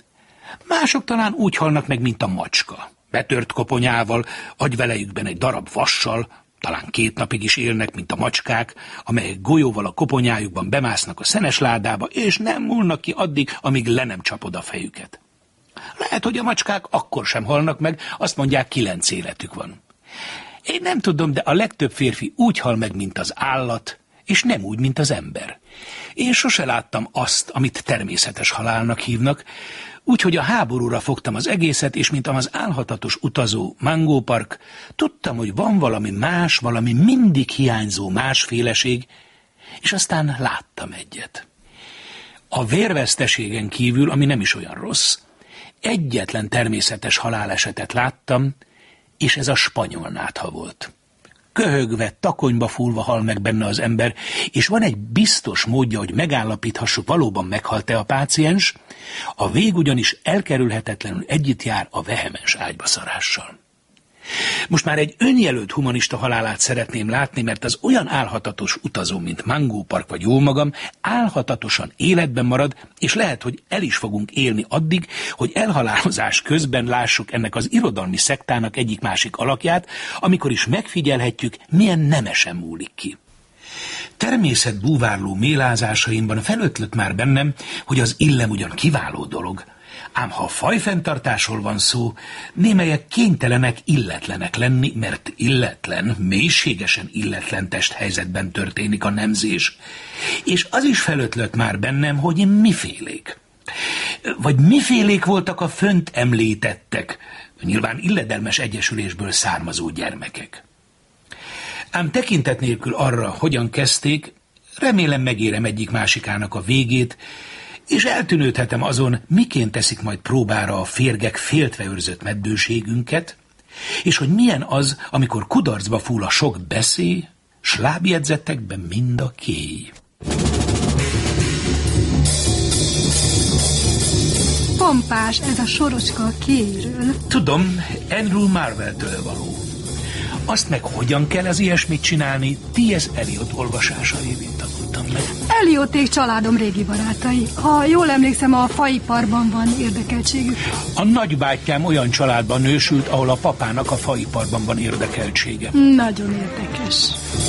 Mások talán úgy halnak meg, mint a macska, betört koponyával, agyvelejükben egy darab vassal, talán 2 napig is élnek, mint a macskák, amelyek golyóval a koponyájukban bemásznak a szenes ládába, és nem múlnak ki addig, amíg le nem csapod a fejüket. Lehet, hogy a macskák akkor sem halnak meg, azt mondják, 9 életük van. Én nem tudom, de a legtöbb férfi úgy hal meg, mint az állat, és nem úgy, mint az ember. Én sose láttam azt, amit természetes halálnak hívnak, úgyhogy a háborúra fogtam az egészet, és mint az álhatatos utazó Mango Park, tudtam, hogy van valami más, valami mindig hiányzó másféleség, és aztán láttam egyet. A vérveszteségen kívül, ami nem is olyan rossz, egyetlen természetes halálesetet láttam, és ez a spanyol nátha volt. Köhögve, takonyba fúlva hal meg benne az ember, és van egy biztos módja, hogy megállapíthassuk, valóban meghalt-e a páciens, a vég ugyanis elkerülhetetlenül együtt jár a vehemens ágybaszarással. Most már egy önjelölt humanista halálát szeretném látni, mert az olyan álhatatos utazó, mint Mango Park vagy jómagam, álhatatosan életben marad, és lehet, hogy el is fogunk élni addig, hogy elhalálozás közben lássuk ennek az irodalmi szektának egyik-másik alakját, amikor is megfigyelhetjük, milyen nemesen múlik ki. Természet búvárló mélázásaimban felötlött már bennem, hogy az illem ugyan kiváló dolog, ám ha a fajfenntartásról van szó, némelyek kénytelenek illetlenek lenni, mert illetlen, mélységesen illetlen testhelyzetben történik a nemzés. És az is felötlött már bennem, hogy mifélék. Vagy mifélék voltak a fönt említettek, nyilván illedelmes egyesülésből származó gyermekek. Ám tekintet nélkül arra, hogyan kezdték, remélem megérem egyik-másikának a végét, és eltűnődhetem azon, miként teszik majd próbára a férgek féltve őrzött meddőségünket, és hogy milyen az, amikor kudarcba fúl a sok beszély, s lábjegyzetekben mind a kéj. Pompás ez a sorocska a kéjről. Tudom, Andrew Marvell-től való. Azt meg hogyan kell az ilyesmit csinálni, T.S. Eliot olvasása révén tanultam meg. Elioték családom régi barátai. Ha jól emlékszem, a faiparban van érdekeltségük. A nagybátyám olyan családban nősült, ahol a papának a faiparban van érdekeltsége. Nagyon érdekes.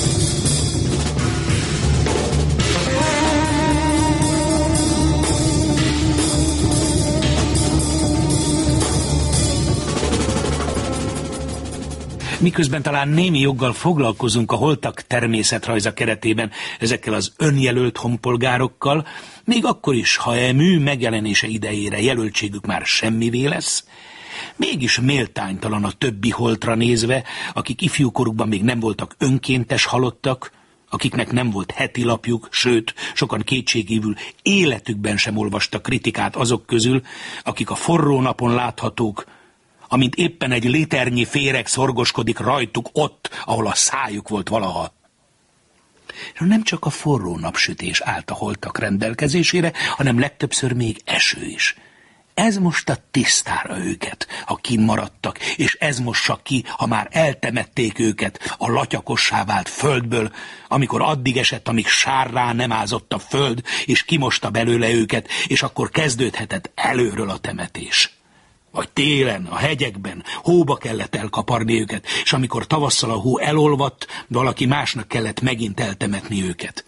Miközben talán némi joggal foglalkozunk a holtak természetrajza keretében ezekkel az önjelölt honpolgárokkal, még akkor is, ha e mű megjelenése idejére jelöltségük már semmivé lesz, mégis méltánytalan a többi holtra nézve, akik ifjúkorukban még nem voltak önkéntes halottak, akiknek nem volt heti lapjuk, sőt, sokan kétségkívül életükben sem olvastak kritikát azok közül, akik a forró napon láthatók, amint éppen egy liternyi féreg szorgoskodik rajtuk ott, ahol a szájuk volt valaha. Nem csak a forró napsütés állt a holtak rendelkezésére, hanem legtöbbször még eső is. Ez mosta tisztára őket, ha kinn maradtak, és ez mossa ki, ha már eltemették őket a latyakossá vált földből, amikor addig esett, amíg sárrá nem ázott a föld, és kimosta belőle őket, és akkor kezdődhetett előről a temetés. Vagy télen, a hegyekben, hóba kellett elkaparni őket, és amikor tavasszal a hó elolvadt, valaki másnak kellett megint eltemetni őket.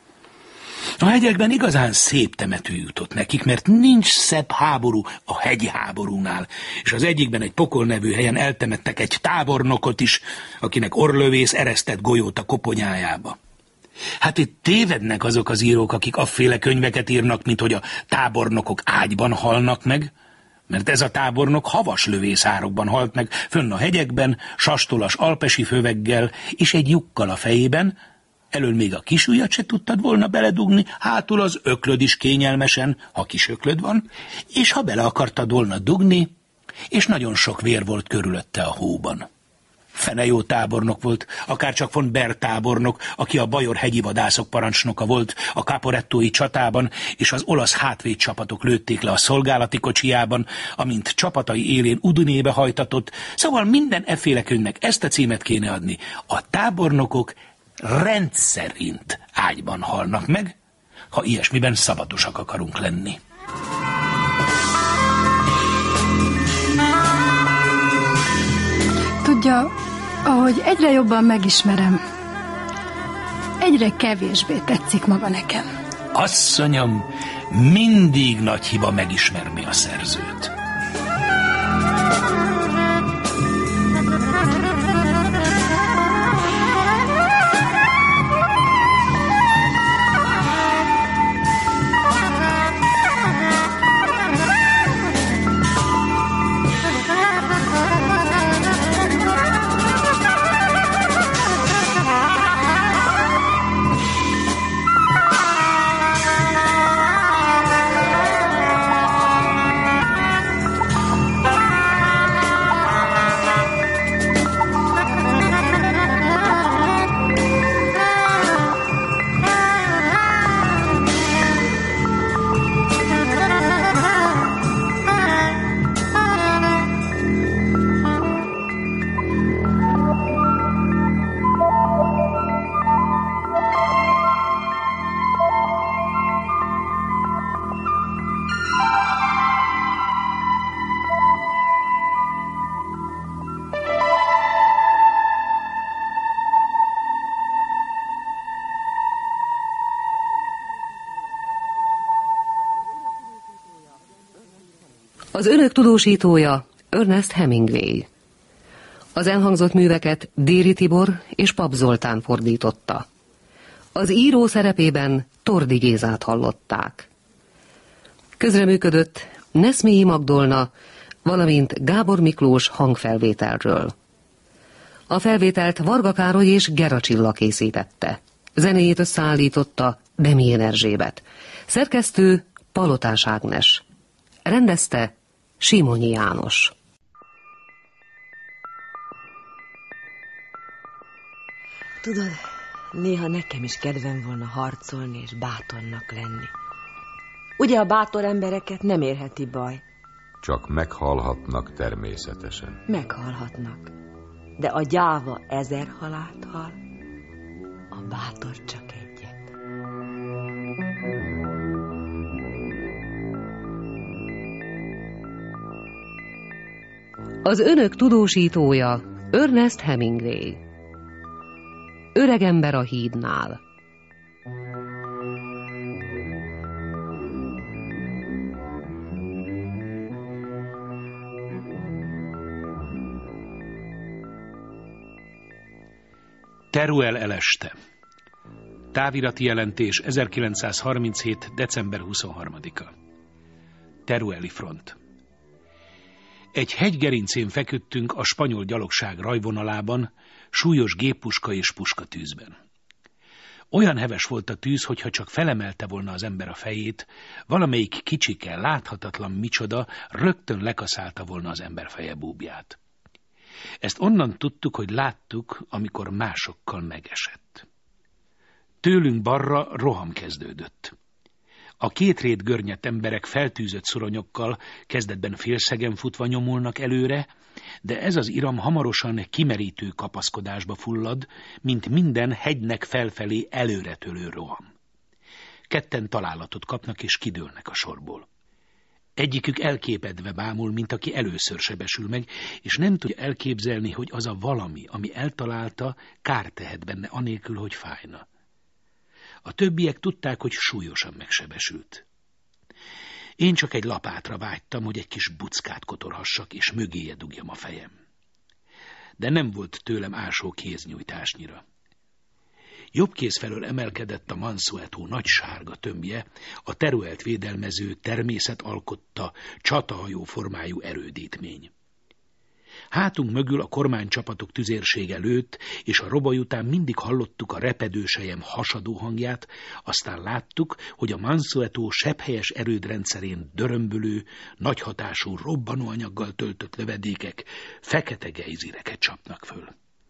A hegyekben igazán szép temető jutott nekik, mert nincs szebb háború a hegyi háborúnál, és az egyikben egy Pokol nevű helyen eltemettek egy tábornokot is, akinek orrlövész eresztett golyót a koponyájába. Hát itt tévednek azok az írók, akik afféle könyveket írnak, mint hogy a tábornokok ágyban halnak meg, mert ez a tábornok havas lövészárokban halt meg, fönn a hegyekben, sastolas alpesi föveggel és egy lyukkal a fejében, elől még a kisujjat se tudtad volna beledugni, hátul az öklöd is kényelmesen, ha kis öklöd van, és ha bele akartad volna dugni, és nagyon sok vér volt körülötte a hóban. Fene jó tábornok volt, akárcsak von Ber tábornok, aki a bajor hegyi vadászok parancsnoka volt a Caporettói csatában, és az olasz hátvédcsapatok lőtték le a szolgálati kocsijában, amint csapatai élén Udinébe hajtatott, szóval minden efféle könyvnek ezt a címet kéne adni. A tábornokok rendszerint ágyban halnak meg, ha ilyesmiben szabatosak akarunk lenni. Tudja, Ahogy egyre jobban megismerem, egyre kevésbé tetszik maga nekem. Asszonyom, mindig nagy hiba megismerni a szerzőt. Az önök tudósítója Ernest Hemingway. Az elhangzott műveket Déri Tibor és Pap Zoltán fordította. Az író szerepében Tordi Gézát hallották. Közreműködött Neszmélyi Magdolna, valamint Gábor Miklós hangfelvételről. A felvételt Varga Károly és Gera Csilla készítette. Zenéjét összeállította Demjén Erzsébet. Szerkesztő Palotás Ágnes. Rendezte Simonyi János. Tudod, néha nekem is kedvem volna harcolni és bátornak lenni. Ugye a bátor embereket nem érheti baj. Csak meghalhatnak természetesen. Meghalhatnak. De a gyáva 1000 halált hal, a bátor csak egyet. Az önök tudósítója Ernest Hemingway. Öregember a hídnál. Teruel eleste. Távirati jelentés 1937. december 23-a. Terueli front. Egy hegygerincén feküdtünk a spanyol gyalogság rajvonalában, súlyos géppuska és puskatűzben. Olyan heves volt a tűz, hogyha csak felemelte volna az ember a fejét, valamelyik kicsike, láthatatlan micsoda rögtön lekaszálta volna az ember feje búbját. Ezt onnan tudtuk, hogy láttuk, amikor másokkal megesett. Tőlünk balra roham kezdődött. A kétrét görnyedt emberek feltűzött szoronyokkal kezdetben félszegen futva nyomulnak előre, de ez az iram hamarosan kimerítő kapaszkodásba fullad, mint minden hegynek felfelé előretölő roham. Ketten találatot kapnak és kidőlnek a sorból. Egyikük elképedve bámul, mint aki először sebesül meg, és nem tudja elképzelni, hogy az a valami, ami eltalálta, kárt tehet benne anélkül, hogy fájna. A többiek tudták, hogy súlyosan megsebesült. Én csak egy lapátra vágytam, hogy egy kis buckát kotorhassak, és mögéje dugjam a fejem. De nem volt tőlem ásó kéznyújtásnyira. Jobb kéz felől emelkedett a Mansueto nagy sárga tömbje, a Teruelt védelmező természet alkotta, csatahajó formájú erődítmény. Hátunk mögül a kormánycsapatok tüzérsége lőtt, és a robaj után mindig hallottuk a repedő sejem hasadó hangját, aztán láttuk, hogy a Mansueto sebhelyes erődrendszerén dörömbölő, nagyhatású robbanóanyaggal töltött lövedékek fekete gejzireket csapnak föl.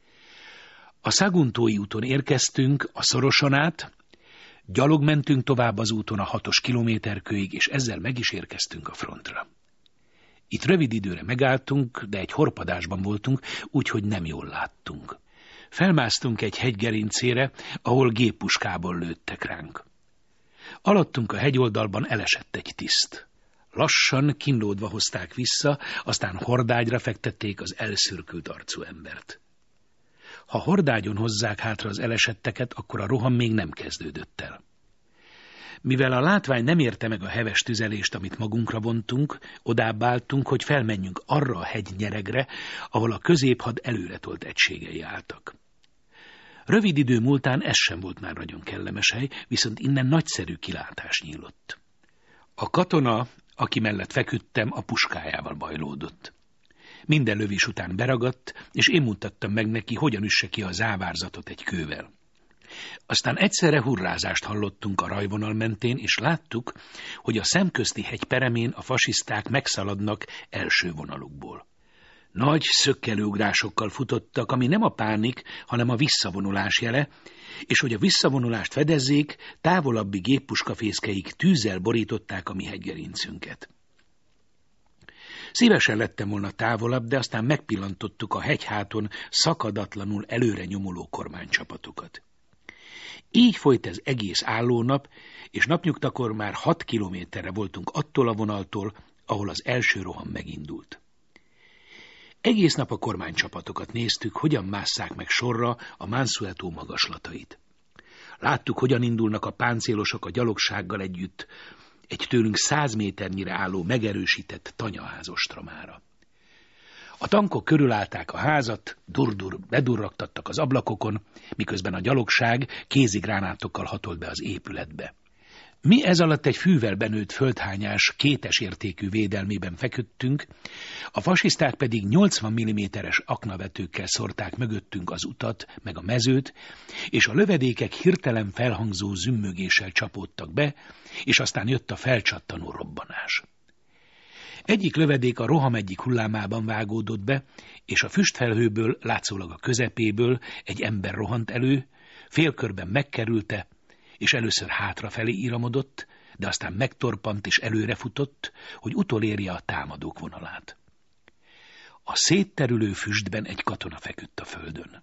A Saguntói úton érkeztünk, a szoroson át, gyalog mentünk tovább az úton a 6-os kilométerkőig, és ezzel meg is érkeztünk a frontra. Itt rövid időre megálltunk, de egy horpadásban voltunk, úgyhogy nem jól láttunk. Felmásztunk egy hegygerincére, ahol géppuskából lőttek ránk. Alattunk a hegyoldalban elesett egy tiszt. Lassan, kínlódva hozták vissza, aztán hordágyra fektették az elszürkült arcú embert. Ha hordágyon hozzák hátra az elesetteket, akkor a roham még nem kezdődött el. Mivel a látvány nem érte meg a heves tüzelést, amit magunkra vontunk, odább álltunk, hogy felmenjünk arra a hegynyeregre, ahol a középhad előretolt egységei álltak. Rövid idő múltán ez sem volt már nagyon kellemes hely, viszont innen nagyszerű kilátás nyílott. A katona, aki mellett feküdtem, a puskájával bajlódott. Minden lövés után beragadt, és én mutattam meg neki, hogyan üsse ki a závárzatot egy kővel. Aztán egyszerre hurrázást hallottunk a rajvonal mentén, és láttuk, hogy a szemközti hegy peremén a fasiszták megszaladnak első vonalukból. Nagy szökkelőugrásokkal futottak, ami nem a pánik, hanem a visszavonulás jele, és hogy a visszavonulást fedezzék, távolabbi géppuskafészkeik tűzzel borították a mi hegygerincünket. Szívesen lettem volna távolabb, de aztán megpillantottuk a hegyháton szakadatlanul előre nyomuló kormánycsapatokat. Így folyt ez egész állónap, és napnyugtakor már 6 kilométerre voltunk attól a vonaltól, ahol az első roham megindult. Egész nap a kormánycsapatokat néztük, hogyan másszák meg sorra a Mansueto magaslatait. Láttuk, hogyan indulnak a páncélosok a gyalogsággal együtt, egy tőlünk 100 méternyire álló megerősített tanyaház ostromára. A tankok körülállták a házat, durdur bedurragtattak az ablakokon, miközben a gyalogság kézigránátokkal hatolt be az épületbe. Mi ez alatt egy fűvel benőtt földhányás 2-es értékű védelmében feküdtünk, a fasiszták pedig 80 mm-es aknavetőkkel szórták mögöttünk az utat, meg a mezőt, és a lövedékek hirtelen felhangzó zümmögéssel csapódtak be, és aztán jött a felcsattanó robbanás. Egyik lövedék a roham egyik hullámában vágódott be, és a füstfelhőből, látszólag a közepéből egy ember rohant elő, félkörben megkerülte, és először hátrafelé iramodott, de aztán megtorpant és előrefutott, hogy utolérje a támadók vonalát. A szétterülő füstben egy katona feküdt a földön.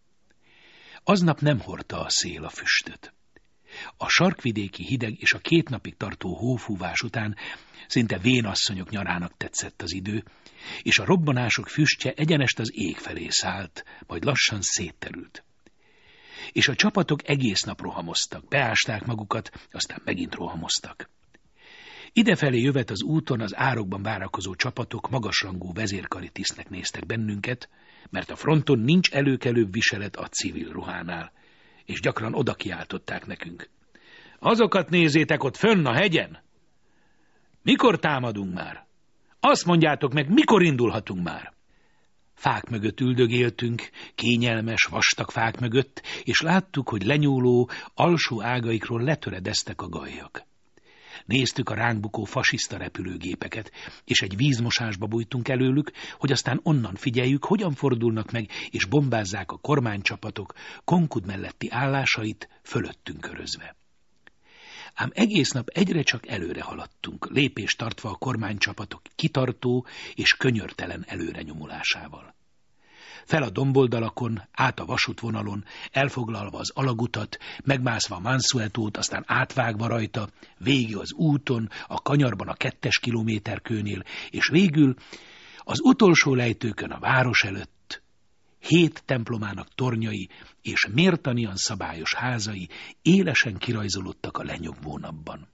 Aznap nem hordta a szél a füstöt. A sarkvidéki hideg és a 2 napig tartó hófúvás után szinte vénasszonyok nyarának tetszett az idő, és a robbanások füstje egyenest az ég felé szállt, majd lassan szétterült. És a csapatok egész nap rohamoztak, beásták magukat, aztán megint rohamoztak. Idefelé jövet az úton az árokban várakozó csapatok magasrangú vezérkari tisztnek néztek bennünket, mert a fronton nincs előkelőbb viselet a civil ruhánál, és gyakran oda kiáltották nekünk. Azokat nézzétek ott fönn a hegyen! Mikor támadunk már? Azt mondjátok meg, mikor indulhatunk már? Fák mögött üldögéltünk, kényelmes, vastag fák mögött, és láttuk, hogy lenyúló, alsó ágaikról letöredeztek a gallyak. Néztük a ránk bukó fasiszta repülőgépeket, és egy vízmosásba bújtunk előlük, hogy aztán onnan figyeljük, hogyan fordulnak meg, és bombázzák a kormánycsapatok Konkud melletti állásait fölöttünk körözve. Ám egész nap egyre csak előre haladtunk, lépést tartva a kormánycsapatok kitartó és könyörtelen előrenyomulásával. Fel a domboldalakon, át a vasútvonalon, elfoglalva az alagutat, megmászva a Mansuetót, aztán átvágva rajta, végig az úton, a kanyarban a 2. kilométerkőnél, és végül az utolsó lejtőkön a város előtt, 7 templomának tornyai és mértanian szabályos házai élesen kirajzolódtak a lenyugvó napban.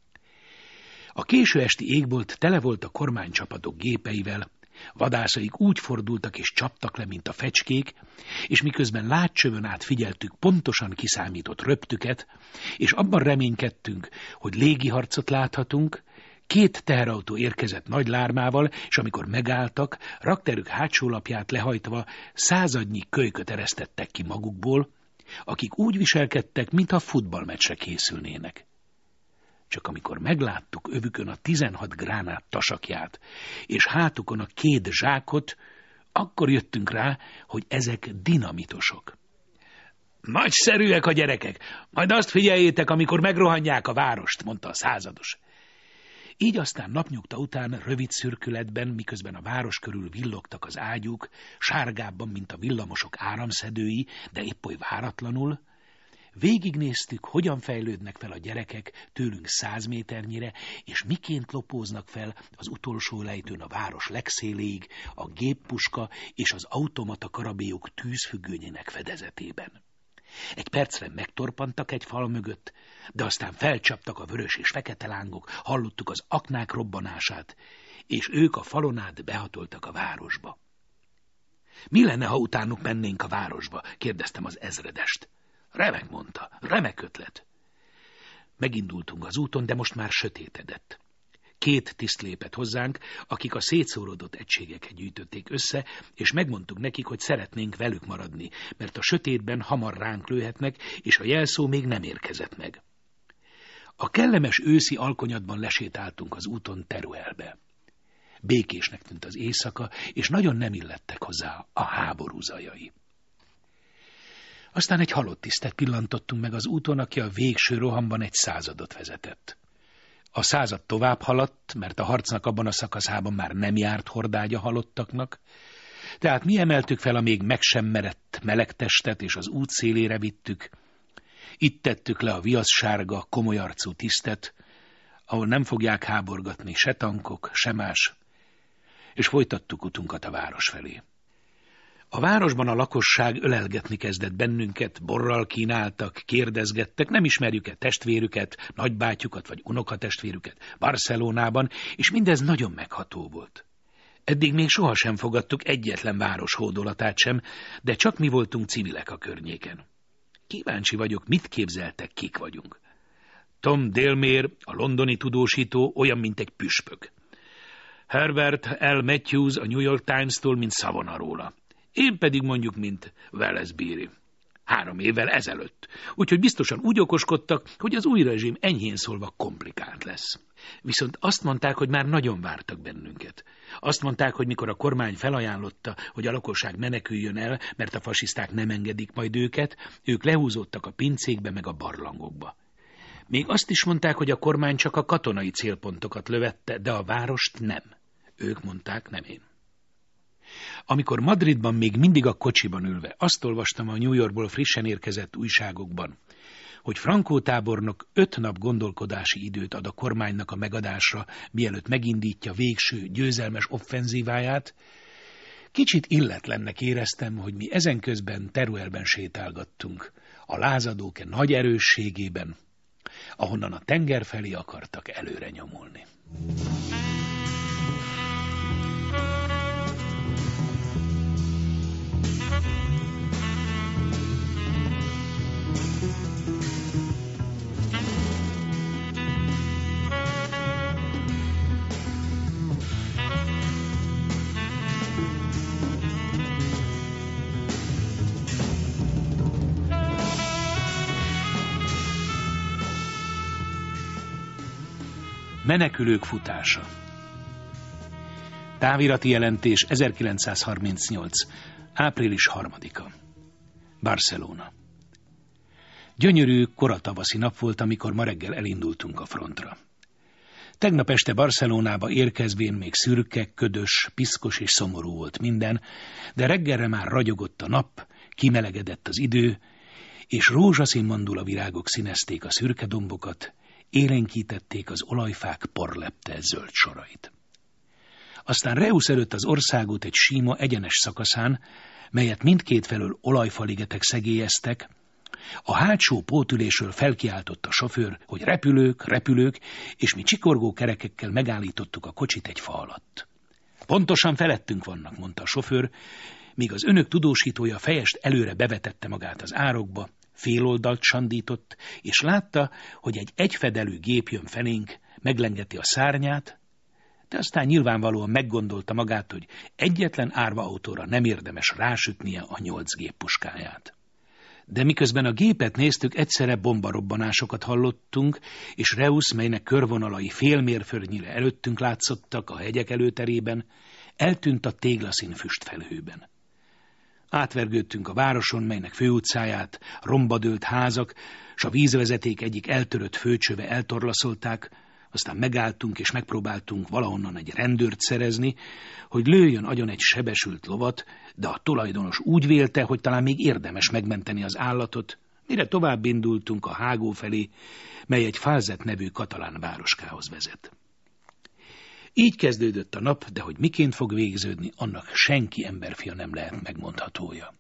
A késő esti égbolt tele volt a kormánycsapatok gépeivel, vadászaik úgy fordultak és csaptak le, mint a fecskék, és miközben látcsövön át figyeltük pontosan kiszámított röptüket, és abban reménykedtünk, hogy légiharcot láthatunk, 2 teherautó érkezett nagy lármával, és amikor megálltak, rakterük hátsó lapját lehajtva 100 kölyköt eresztettek ki magukból, akik úgy viselkedtek, mintha futballmeccsre készülnének. Csak amikor megláttuk övükön a 16 gránát tasakját, és hátukon a 2 zsákot, akkor jöttünk rá, hogy ezek dinamitosok. Nagyszerűek a gyerekek, majd azt figyeljétek, amikor megrohanják a várost, mondta a százados. Így aztán napnyugta után rövid szürkületben, miközben a város körül villogtak az ágyúk, sárgábban, mint a villamosok áramszedői, de épp oly váratlanul, Végignéztük, hogyan fejlődnek fel a gyerekek tőlünk 100 méternyire, és miként lopóznak fel az utolsó lejtőn a város legszéléig a géppuska és az automata karabélyok tűzfüggönyének fedezetében. Egy percre megtorpantak egy fal mögött, de aztán felcsaptak a vörös és fekete lángok, hallottuk az aknák robbanását, és ők a falon át behatoltak a városba. Mi lenne, ha utánuk mennénk a városba? Kérdeztem az ezredest. Remek, mondta, remek ötlet. Megindultunk az úton, de most már sötétedett. 2 tiszt lépett hozzánk, akik a szétszóródott egységeket gyűjtötték össze, és megmondtuk nekik, hogy szeretnénk velük maradni, mert a sötétben hamar ránk lőhetnek, és a jelszó még nem érkezett meg. A kellemes őszi alkonyatban lesétáltunk az úton Teruelbe. Békésnek tűnt az éjszaka, és nagyon nem illettek hozzá a háború zajai. Aztán egy halott tisztet pillantottunk meg az úton, aki a végső rohamban egy századot vezetett. A század tovább haladt, mert a harcnak abban a szakaszában már nem járt hordágya halottaknak, tehát mi emeltük fel a még meg sem merett meleg testet, és az út szélére vittük. Itt tettük le a viaszsárga, komoly arcú tisztet, ahol nem fogják háborgatni se tankok, se más, és folytattuk utunkat a város felé. A városban a lakosság ölelgetni kezdett bennünket, borral kínáltak, kérdezgettek, nem ismerjük-e testvérüket, nagybátyjukat vagy unokatestvérüket Barcelonában, és mindez nagyon megható volt. Eddig még sohasem fogadtuk egyetlen város hódolatát sem, de csak mi voltunk civilek a környéken. Kíváncsi vagyok, mit képzeltek, kik vagyunk. Tom Delmere, a londoni tudósító, olyan, mint egy püspök. Herbert L. Matthews a New York Times-tól, mint Savonarola. Én pedig mondjuk, mint Wellesbury. 3 évvel ezelőtt. Úgyhogy biztosan úgy okoskodtak, hogy az új rezsim enyhén szólva komplikált lesz. Viszont azt mondták, hogy már nagyon vártak bennünket. Azt mondták, hogy mikor a kormány felajánlotta, hogy a lakosság meneküljön el, mert a fasiszták nem engedik majd őket, ők lehúzódtak a pincékbe meg a barlangokba. Még azt is mondták, hogy a kormány csak a katonai célpontokat lövette, de a várost nem. Ők mondták, nem én. Amikor Madridban még mindig a kocsiban ülve azt olvastam a New Yorkból frissen érkezett újságokban, hogy Franco tábornok 5 nap gondolkodási időt ad a kormánynak a megadásra, mielőtt megindítja végső győzelmes offenzíváját, kicsit illetlennek éreztem, hogy mi ezen közben Teruelben sétálgattunk, a lázadók nagy erősségében, ahonnan a tenger felé akartak előre nyomulni. Menekülők futása. Távirati jelentés 1938. április 3-a. Barcelona. Gyönyörű, koratavaszi nap volt, amikor ma reggel elindultunk a frontra. Tegnap este Barcelonába érkezvén még szürke, ködös, piszkos és szomorú volt minden, de reggelre már ragyogott a nap, kimelegedett az idő, és rózsaszín mandulavirágok színezték a szürke dombokat, élénkítették az olajfák porlepte zöld sorait. Aztán Reus előtt az országút egy síma egyenes szakaszán, melyet mindkét felől olajfaligetek szegélyeztek, a hátsó pótülésről felkiáltott a sofőr, hogy repülők, és mi csikorgó kerekekkel megállítottuk a kocsit egy fa alatt. Pontosan felettünk vannak, mondta a sofőr, míg az önök tudósítója fejest előre bevetette magát az árokba, féloldalt sandított, és látta, hogy egy egyfedelű gép jön felénk, meglengeti a szárnyát, de aztán nyilvánvalóan meggondolta magát, hogy egyetlen árvaautóra nem érdemes rásütnie a 8 géppuskáját. De miközben a gépet néztük, egyszerre bombarobbanásokat hallottunk, és Reus, melynek körvonalai fél mérföldnyire előttünk látszottak a hegyek előterében, eltűnt a téglaszín füstfelhőben. Átvergődtünk a városon, melynek főutcáját rombadőlt házak, s a vízvezeték egyik eltörött főcsöve eltorlaszolták, aztán megálltunk és megpróbáltunk valahonnan egy rendőrt szerezni, hogy lőjön agyon egy sebesült lovat, de a tulajdonos úgy vélte, hogy talán még érdemes megmenteni az állatot, Mire tovább indultunk a hágó felé, mely egy Falzet nevű katalán városkához vezet. Így kezdődött a nap, de hogy miként fog végződni, annak senki emberfia nem lehet megmondhatója.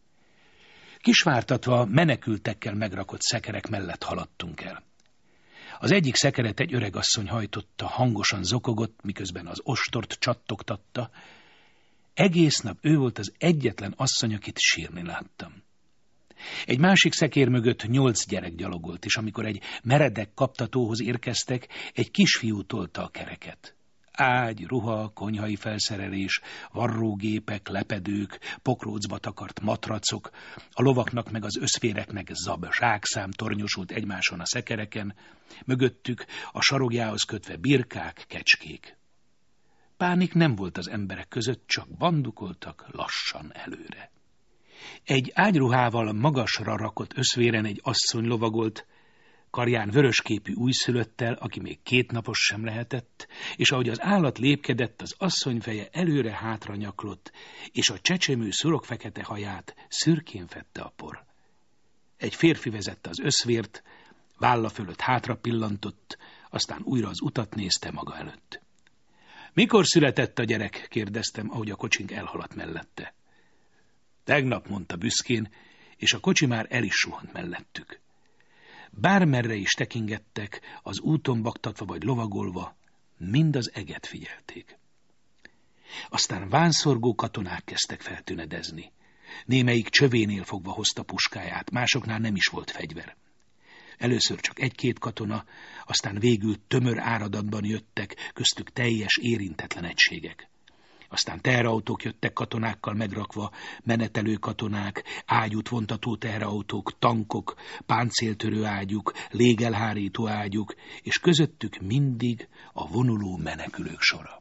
Kisvártatva menekültekkel megrakott szekerek mellett haladtunk el. Az egyik szekeret egy öregasszony hajtotta, hangosan zokogott, miközben az ostort csattogtatta. Egész nap ő volt az egyetlen asszony, akit sírni láttam. Egy másik szekér mögött 8 gyerek gyalogolt, és amikor egy meredek kaptatóhoz érkeztek, egy kisfiú tolta a kereket. Ágy, ruha, konyhai felszerelés, varrógépek, lepedők, pokrócba takart matracok, a lovaknak meg az összféreknek zsákszám tornyosult egymáson a szekereken, mögöttük a sarogjához kötve birkák, kecskék. Pánik nem volt az emberek között, csak bandukoltak lassan előre. Egy ágyruhával magasra rakott összvéren egy asszony lovagolt, karján vörösképű újszülöttel, aki még 2 napos sem lehetett, és ahogy az állat lépkedett, az asszony feje előre-hátra nyaklott, és a csecsemő szurokfekete haját szürkén fedte a por. Egy férfi vezette az összvért, válla fölött hátra pillantott, aztán újra az utat nézte maga előtt. Mikor született a gyerek? Kérdeztem, ahogy a kocsink elhaladt mellette. Tegnap, mondta büszkén, és a kocsi már el is suhant mellettük. Bármerre is tekingettek, az úton baktatva vagy lovagolva, mind az eget figyelték. Aztán vánszorgó katonák kezdtek feltűnedezni. Némelyik csövénél fogva hozta puskáját, másoknál nem is volt fegyver. Először csak 1-2 katona, aztán végül tömör áradatban jöttek, köztük teljes érintetlen egységek. Aztán teherautók jöttek katonákkal megrakva, menetelő katonák, ágyút vontató teherautók, tankok, páncéltörő ágyuk, légelhárító ágyuk, és közöttük mindig a vonuló menekülők sora.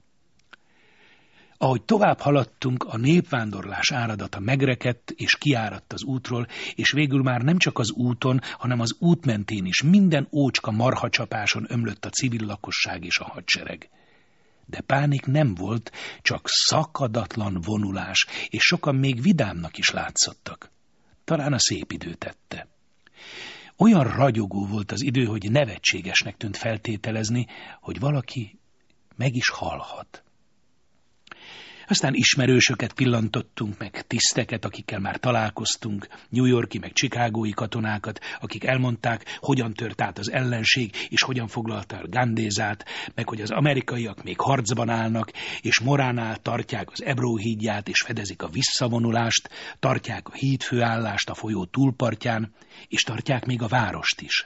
Ahogy tovább haladtunk, a népvándorlás áradata megrekedt és kiáradt az útról, és végül már nem csak az úton, hanem az út mentén is minden ócska marhacsapáson ömlött a civil lakosság és a hadsereg. De pánik nem volt, csak szakadatlan vonulás, és sokan még vidámnak is látszottak. Talán a szép idő tette. Olyan ragyogó volt az idő, hogy nevetségesnek tűnt feltételezni, hogy valaki meg is halhat. Aztán ismerősöket pillantottunk meg, tiszteket, akikkel már találkoztunk, New Yorki meg chicagói katonákat, akik elmondták, hogyan tört át az ellenség, és hogyan foglalta el Gandézát, meg hogy az amerikaiak még harcban állnak, és Moránál tartják az Ebro hídját, és fedezik a visszavonulást, tartják a hídfőállást a folyó túlpartján, és tartják még a várost is.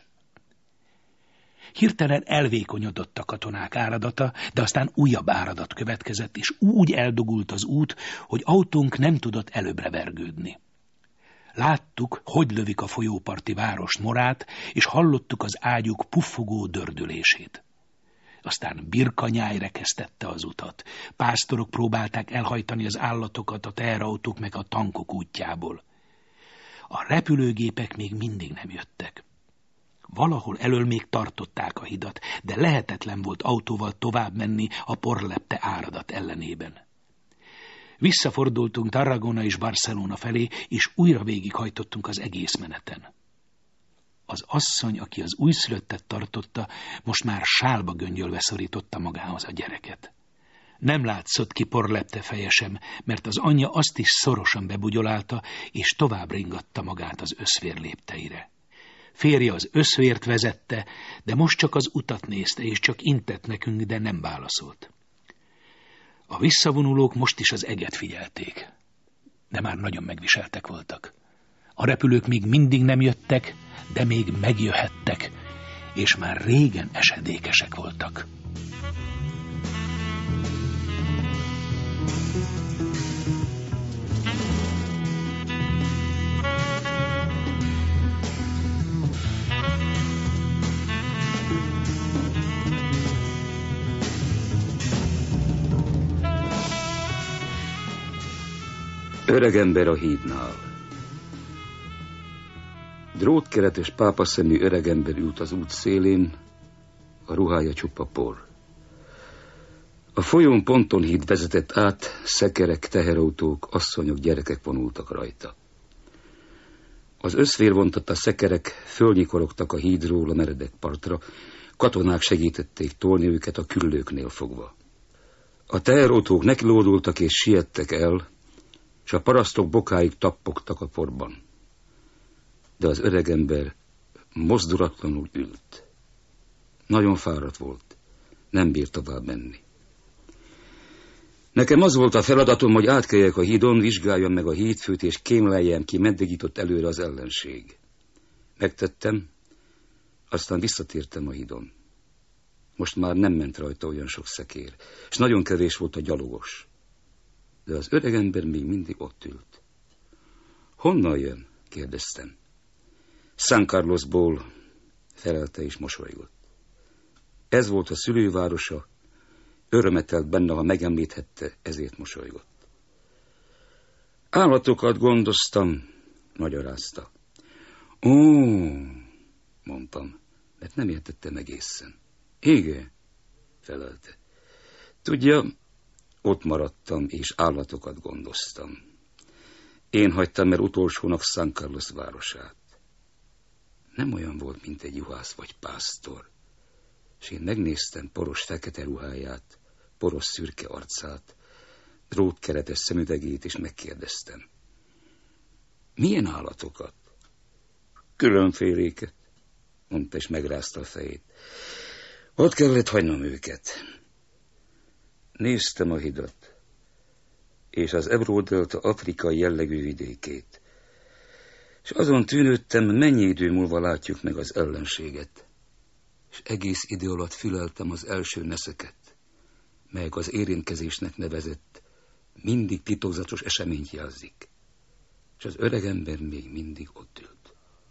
Hirtelen elvékonyodott a katonák áradata, de aztán újabb áradat következett, és úgy eldugult az út, hogy autónk nem tudott előbbre vergődni. Láttuk, hogy lövik a folyóparti várost Morát, és hallottuk az ágyuk puffogó dördülését. Aztán birkanyáj rekesztette az utat. Pásztorok próbálták elhajtani az állatokat a teherautók meg a tankok útjából. A repülőgépek még mindig nem jöttek. Valahol elől még tartották a hidat, de lehetetlen volt autóval tovább menni a porlepte áradat ellenében. Visszafordultunk Tarragona és Barcelona felé, és újra végighajtottunk az egész meneten. Az asszony, aki az újszülöttet tartotta, most már sálba göngyölve szorította magához a gyereket. Nem látszott ki porlepte feje sem, mert az anyja azt is szorosan bebugyolálta, és tovább ringatta magát az összvér lépteire. Férje az összvért vezette, de most csak az utat nézte, és csak intett nekünk, de nem válaszolt. A visszavonulók most is az eget figyelték, de már nagyon megviseltek voltak. A repülők még mindig nem jöttek, de még megjöhettek, és már régen esedékesek voltak. Öregember a hídnál. Drótkeretes pápaszemű öregember ült az út szélén, a ruhája csupa por. A folyón pontonhíd vezetett át, szekerek, teherautók, asszonyok, gyerekek vonultak rajta. Az összvérvontatta szekerek fölnyikorogtak a hídról a meredek partra, katonák segítették tolni őket a küllőknél fogva. A teherautók nekilódultak és siettek el, s a parasztok bokáig tappogtak a porban. De az öregember mozdulatlanul ült. Nagyon fáradt volt, nem bírt tovább menni. Nekem az volt a feladatom, hogy átkeljek a hídon, vizsgáljam meg a hídfőt, és kémleljem ki, meddig jutott előre az ellenség. Megtettem, aztán visszatértem a hídon. Most már nem ment rajta olyan sok szekér, és nagyon kevés volt a gyalogos. De az öregember még mindig ott ült. Honnan jön? Kérdeztem. San Carlosból, felelte és mosolygott. Ez volt a szülővárosa, örömet telt benne, ha megemlíthette, ezért mosolygott. Állatokat gondoztam, magyarázta. Ó, mondtam, mert nem értettem egészen. Igen, felelte. Tudja, ott maradtam, és állatokat gondoztam. Én hagytam el utolsónak San Carlos városát. Nem olyan volt, mint egy juhász vagy pásztor. És én megnéztem poros fekete ruháját, poros szürke arcát, drótkeretes szemüvegét, és megkérdeztem. Milyen állatokat? Különféléket, mondta, és megrázta a fejét. Ott kellett hagynom őket. Néztem a hidat, és az Ebro-delta afrikai jellegű vidékét, és azon tűnődtem, mennyi idő múlva látjuk meg az ellenséget. És egész idő alatt füleltem az első neszeket, melyek az érintkezésnek nevezett, mindig titokzatos eseményt jelzik. És az öregember még mindig ott ült.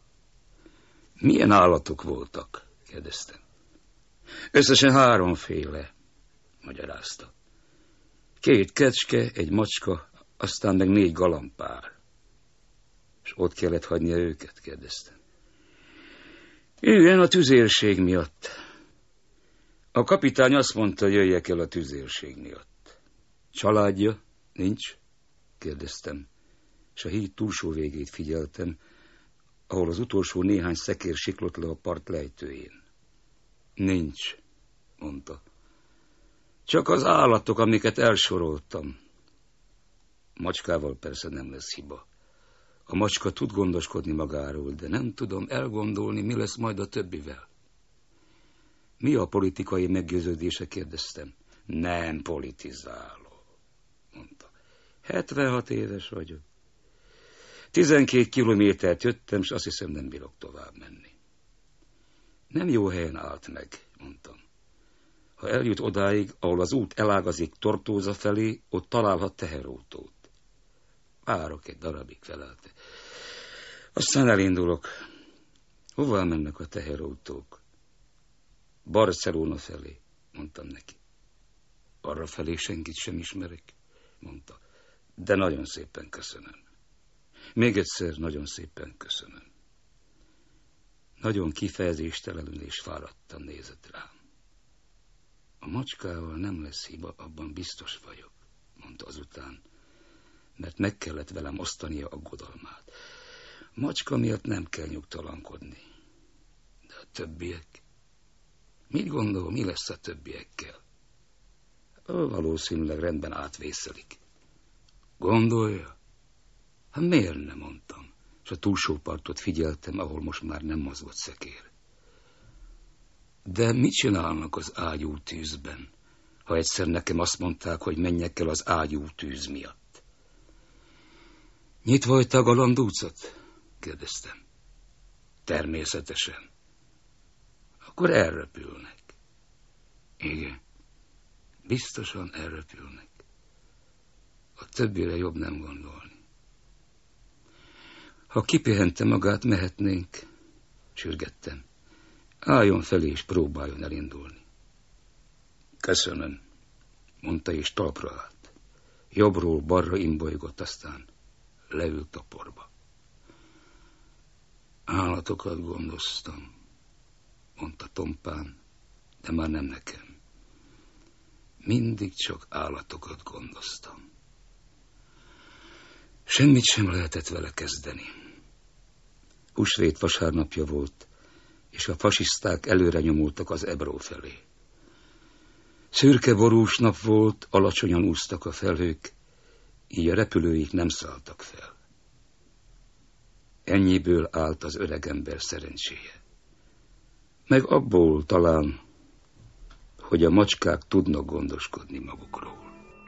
Milyen állatok voltak? Kérdeztem. Összesen 3 féle, magyarázta. 2 kecske, egy macska, aztán meg 4 galambpár. És ott kellett hagynia őket? Kérdeztem. Igen, a tüzérség miatt. A kapitány azt mondta, jöjjek el a tüzérség miatt. Családja nincs? Kérdeztem, és a híd túlsó végét figyeltem, ahol az utolsó néhány szekér siklott le a part lejtőjén. Nincs, mondta. Csak az állatok, amiket elsoroltam. Macskával persze nem lesz hiba. A macska tud gondoskodni magáról, de nem tudom elgondolni, mi lesz majd a többivel. Mi a politikai meggyőződése? Kérdeztem. Nem politizáló, mondta. 76 éves vagyok. 12 kilométert jöttem, és azt hiszem, nem bírok tovább menni. Nem jó helyen állt meg, mondtam. Ha eljut odáig, ahol az út elágazik Tortóza felé, ott találhat teherautót. Várok egy darabig, felelte. Aztán elindulok. Hová mennek a teherautók? Barcelona felé, mondtam neki. Arra felé senkit sem ismerek, mondta. De nagyon szépen köszönöm. Még egyszer nagyon szépen köszönöm. Nagyon kifejezéstelenül és fáradtan nézett rám. A macskával nem lesz hiba, abban biztos vagyok, mondta azután, mert meg kellett velem osztania aggodalmát. A macska miatt nem kell nyugtalankodni. De a többiek? Mit gondol, mi lesz a többiekkel? Valószínűleg rendben átvészelik. Gondolja? Hát miért nem, mondtam, és a túlsó partot figyeltem, ahol most már nem mozgott szekér. De mit csinálnak az ágyú tűzben, ha egyszer nekem azt mondták, hogy menjek el az ágyú tűz miatt? Nyitva hagyta a galandúcot? Kérdeztem. Természetesen. Akkor elrepülnek. Igen, biztosan elrepülnek. A többire jobb nem gondolni. Ha kipihente magát, mehetnénk, sürgettem. Álljon fel és próbáljon elindulni. Köszönöm, mondta és talpra állt. Jobbról balra imbolygott, aztán leült a porba. Állatokat gondoztam, mondta tompán, de már nem nekem. Mindig csak állatokat gondoztam. Semmit sem lehetett vele kezdeni. Húsvét vasárnapja volt, és a fasiszták előre nyomultak az Ebró felé. Szürke borús nap volt, alacsonyan úsztak a felhők, így a repülőik nem szálltak fel. Ennyiből állt az öregember szerencséje. Meg abból talán, hogy a macskák tudnak gondoskodni magukról.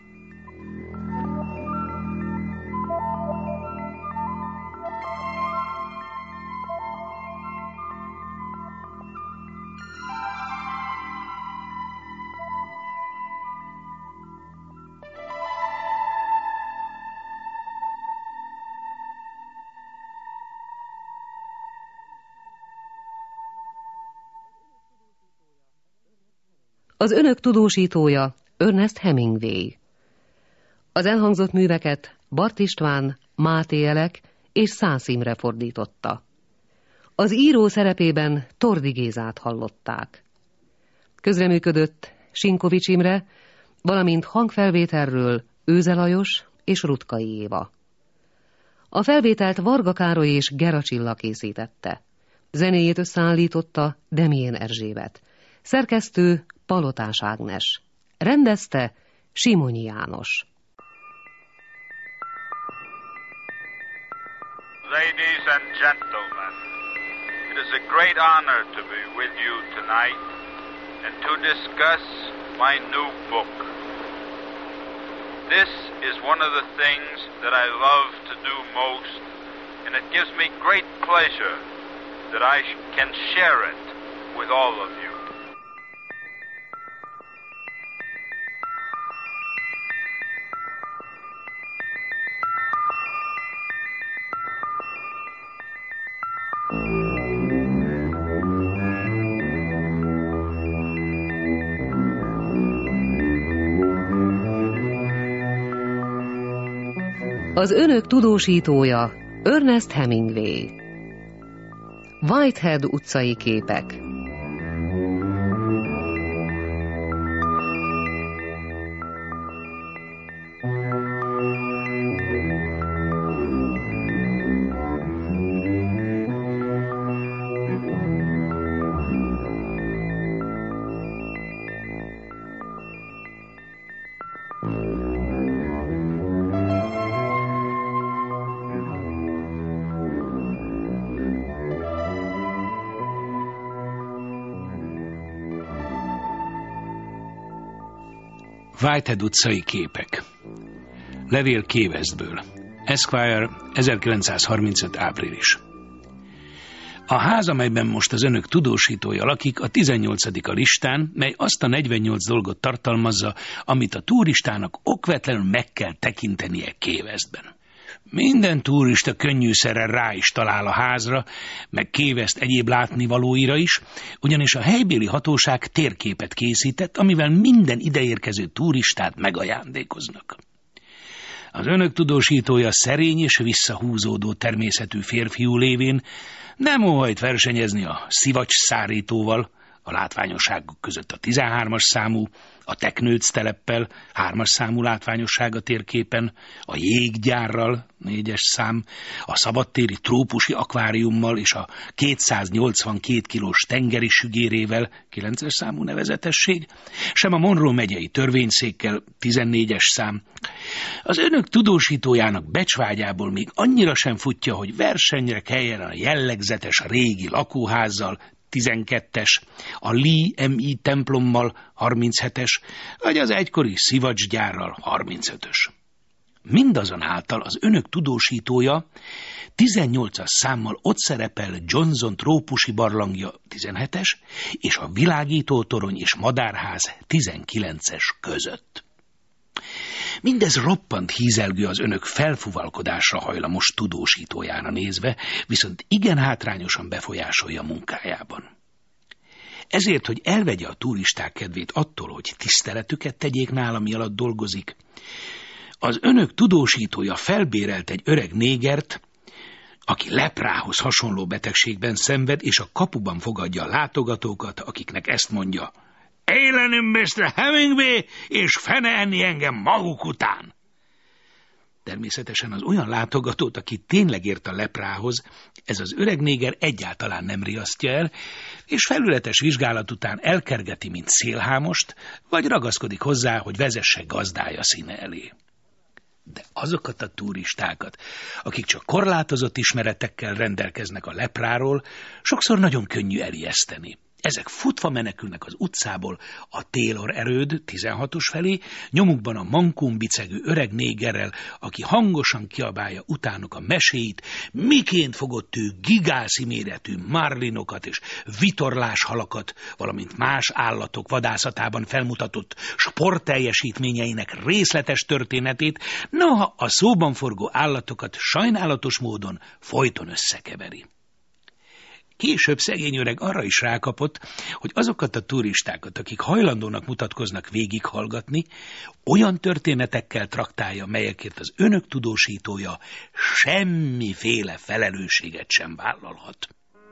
Az önök tudósítója Ernest Hemingway. Az elhangzott műveket Bart István, Máté Elek és Szász Imre fordította. Az író szerepében Tordi Gézát hallották. Közreműködött Sinkovics Imre, valamint hangfelvételről Őze Lajos és Rutkai Éva. A felvételt Varga Károly és Gera Csilla készítette. Zenéjét összeállította Demjén Erzsébet. Szerkesztő Palotás Ágnes. Rendezte Simonyi János. Ladies and gentlemen, it is a great honor to be with you tonight and to discuss my new book. This is one of the things that I love to do most, and it gives me great pleasure that I can share it with all of you. Az önök tudósítója Ernest Hemingway. Whitehead utcai képek. Whitehead utcai képek. Levél Key Westből. Esquire, 1935. április. A ház, amelyben most az önök tudósítója lakik, a 18. a listán, mely azt a 48 dolgot tartalmazza, amit a turistának okvetlenül meg kell tekintenie Key Westben. Minden turista könnyűszerrel rá is talál a házra, meg Key West egyéb látnivalóira is, ugyanis a helybéli hatóság térképet készített, amivel minden ideérkező turistát megajándékoznak. Az önök tudósítója szerény és visszahúzódó természetű férfiú lévén nem óhajt versenyezni a szivacs-szárítóval, a látványosságok között a 13-as számú, a Teknőc teleppel, 3-as számú látványosság a térképen, a jéggyárral, 4-es szám, a szabadtéri trópusi akváriummal és a 282 kilós tengeri sügérével, 9-es számú nevezetesség, sem a Monroe megyei törvényszékkel, 14-es szám. Az önök tudósítójának becsvágyából még annyira sem futja, hogy versenyre kelljen a jellegzetes régi lakóházzal, 12-es, a Lee M.I. templommal, 37-es, vagy az egykori szivacsgyárral, 35-ös. Mindazonáltal az önök tudósítója 18-as számmal ott szerepel Johnson trópusi barlangja, 17-es, és a világítótorony és madárház 19-es között. Mindez roppant hízelgő az önök felfuvalkodásra hajlamos tudósítójára nézve, viszont igen hátrányosan befolyásolja munkájában. Ezért, hogy elvegye a turisták kedvét attól, hogy tiszteletüket tegyék nála, mi alatt dolgozik, az önök tudósítója felbérelt egy öreg négert, aki leprához hasonló betegségben szenved, és a kapuban fogadja a látogatókat, akiknek ezt mondja: élenem Mr. Hemingway, és fene enni engem maguk után. Természetesen az olyan látogatót, aki tényleg ért a leprához, ez az öreg néger egyáltalán nem riasztja el, és felületes vizsgálat után elkergeti, mint szélhámost, vagy ragaszkodik hozzá, hogy vezesse gazdája színe elé. De azokat a turistákat, akik csak korlátozott ismeretekkel rendelkeznek a lepráról, sokszor nagyon könnyű elijeszteni. Ezek futva menekülnek az utcából a Taylor erőd 16-os felé, nyomukban a mankón bicegő öreg négerrel, aki hangosan kiabálja utánuk a meséit, miként fogott ő gigászi méretű marlinokat és vitorláshalakat, valamint más állatok vadászatában felmutatott sportteljesítményeinek részletes történetét, noha a szóban forgó állatokat sajnálatos módon folyton összekeveri. Később szegény öreg arra is rákapott, hogy azokat a turistákat, akik hajlandónak mutatkoznak végighallgatni, olyan történetekkel traktálja, melyekért az önök tudósítója semmiféle felelősséget sem vállalhat.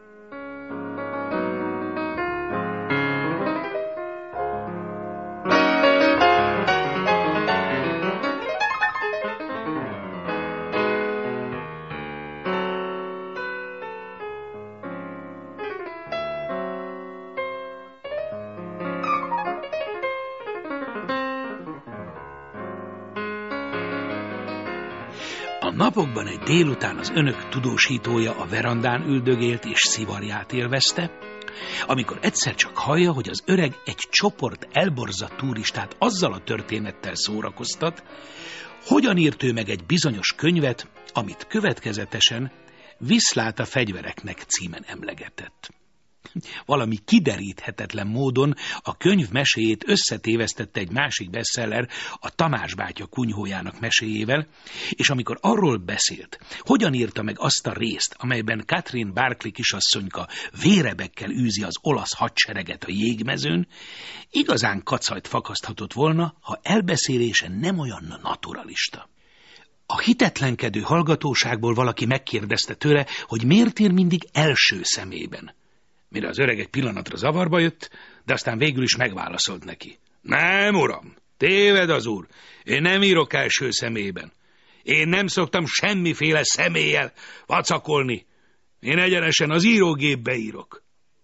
A napokban egy délután az önök tudósítója a verandán üldögélt és szivarját élvezte, amikor egyszer csak hallja, hogy az öreg egy csoport elborzadt turistát azzal a történettel szórakoztat, hogyan írt ő meg egy bizonyos könyvet, amit következetesen Viszlát a fegyvereknek címen emlegetett. Valami kideríthetetlen módon a könyv meséjét összetévesztette egy másik bestseller, a Tamás bátya kunyhójának meséjével, és amikor arról beszélt, hogyan írta meg azt a részt, amelyben Catherine Barclay kisasszonyka vérebekkel űzi az olasz hadsereget a jégmezőn, igazán kacajt fakaszthatott volna, ha elbeszélése nem olyan naturalista. A hitetlenkedő hallgatóságból valaki megkérdezte tőle, hogy miért ír mindig első szemében. Mire az öreg egy pillanatra zavarba jött, de aztán végül is megválaszolt neki. Nem, uram, téved az úr, én nem írok első személyben. Én nem szoktam semmiféle személlyel vacakolni. Én egyenesen az írógépbe írok.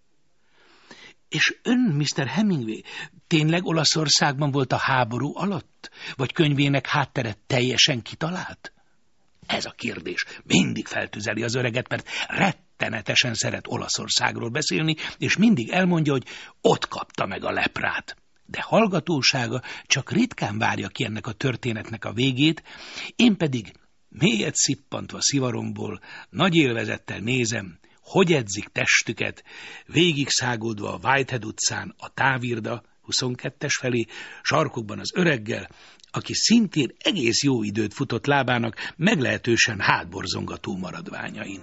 És ön, Mr. Hemingway, tényleg Olaszországban volt a háború alatt? Vagy könyvének háttere teljesen kitalált? Ez a kérdés mindig feltüzeli az öreget, mert rettenetesen szeret Olaszországról beszélni, és mindig elmondja, hogy ott kapta meg a leprát. De hallgatósága csak ritkán várja ki ennek a történetnek a végét, én pedig mélyet szippantva szivaromból nagy élvezettel nézem, hogy edzik testüket, végig szágódva a Whitehead utcán a távirda 22-es felé, sarkokban az öreggel, aki szintén egész jó időt futott lábának meglehetősen hátborzongató maradványain.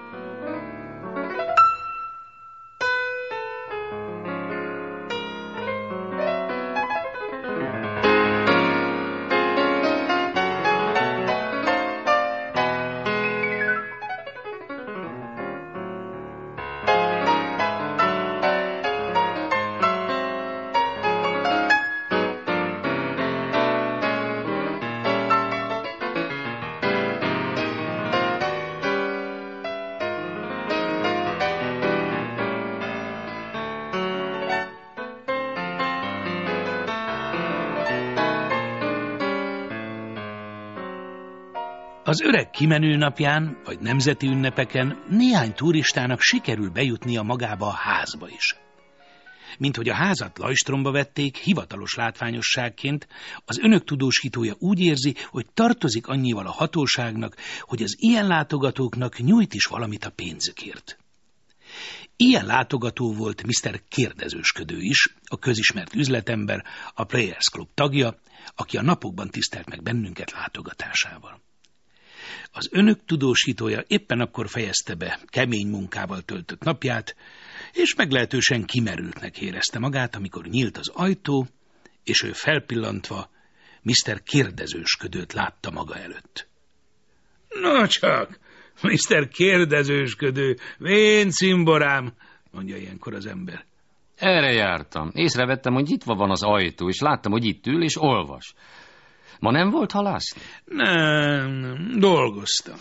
Az öreg kimenő napján, vagy nemzeti ünnepeken néhány turistának sikerül bejutnia magába a házba is. Mint hogy a házat lajstromba vették, hivatalos látványosságként, az önök tudósítója úgy érzi, hogy tartozik annyival a hatóságnak, hogy az ilyen látogatóknak nyújt is valamit a pénzükért. Ilyen látogató volt Mr. Kérdezősködő is, a közismert üzletember, a Players Club tagja, aki a napokban tisztelt meg bennünket látogatásával. Az önök tudósítója éppen akkor fejezte be kemény munkával töltött napját, és meglehetősen kimerültnek érezte magát, amikor nyílt az ajtó, és ő felpillantva Mr. Kérdezősködőt látta maga előtt. No csak, Mr. Kérdezősködő, vén cimborám, mondja ilyenkor az ember. Erre jártam. Észrevettem, hogy nyitva van az ajtó, és láttam, hogy itt ül és olvas. Ma nem volt halászni? Nem, dolgoztam.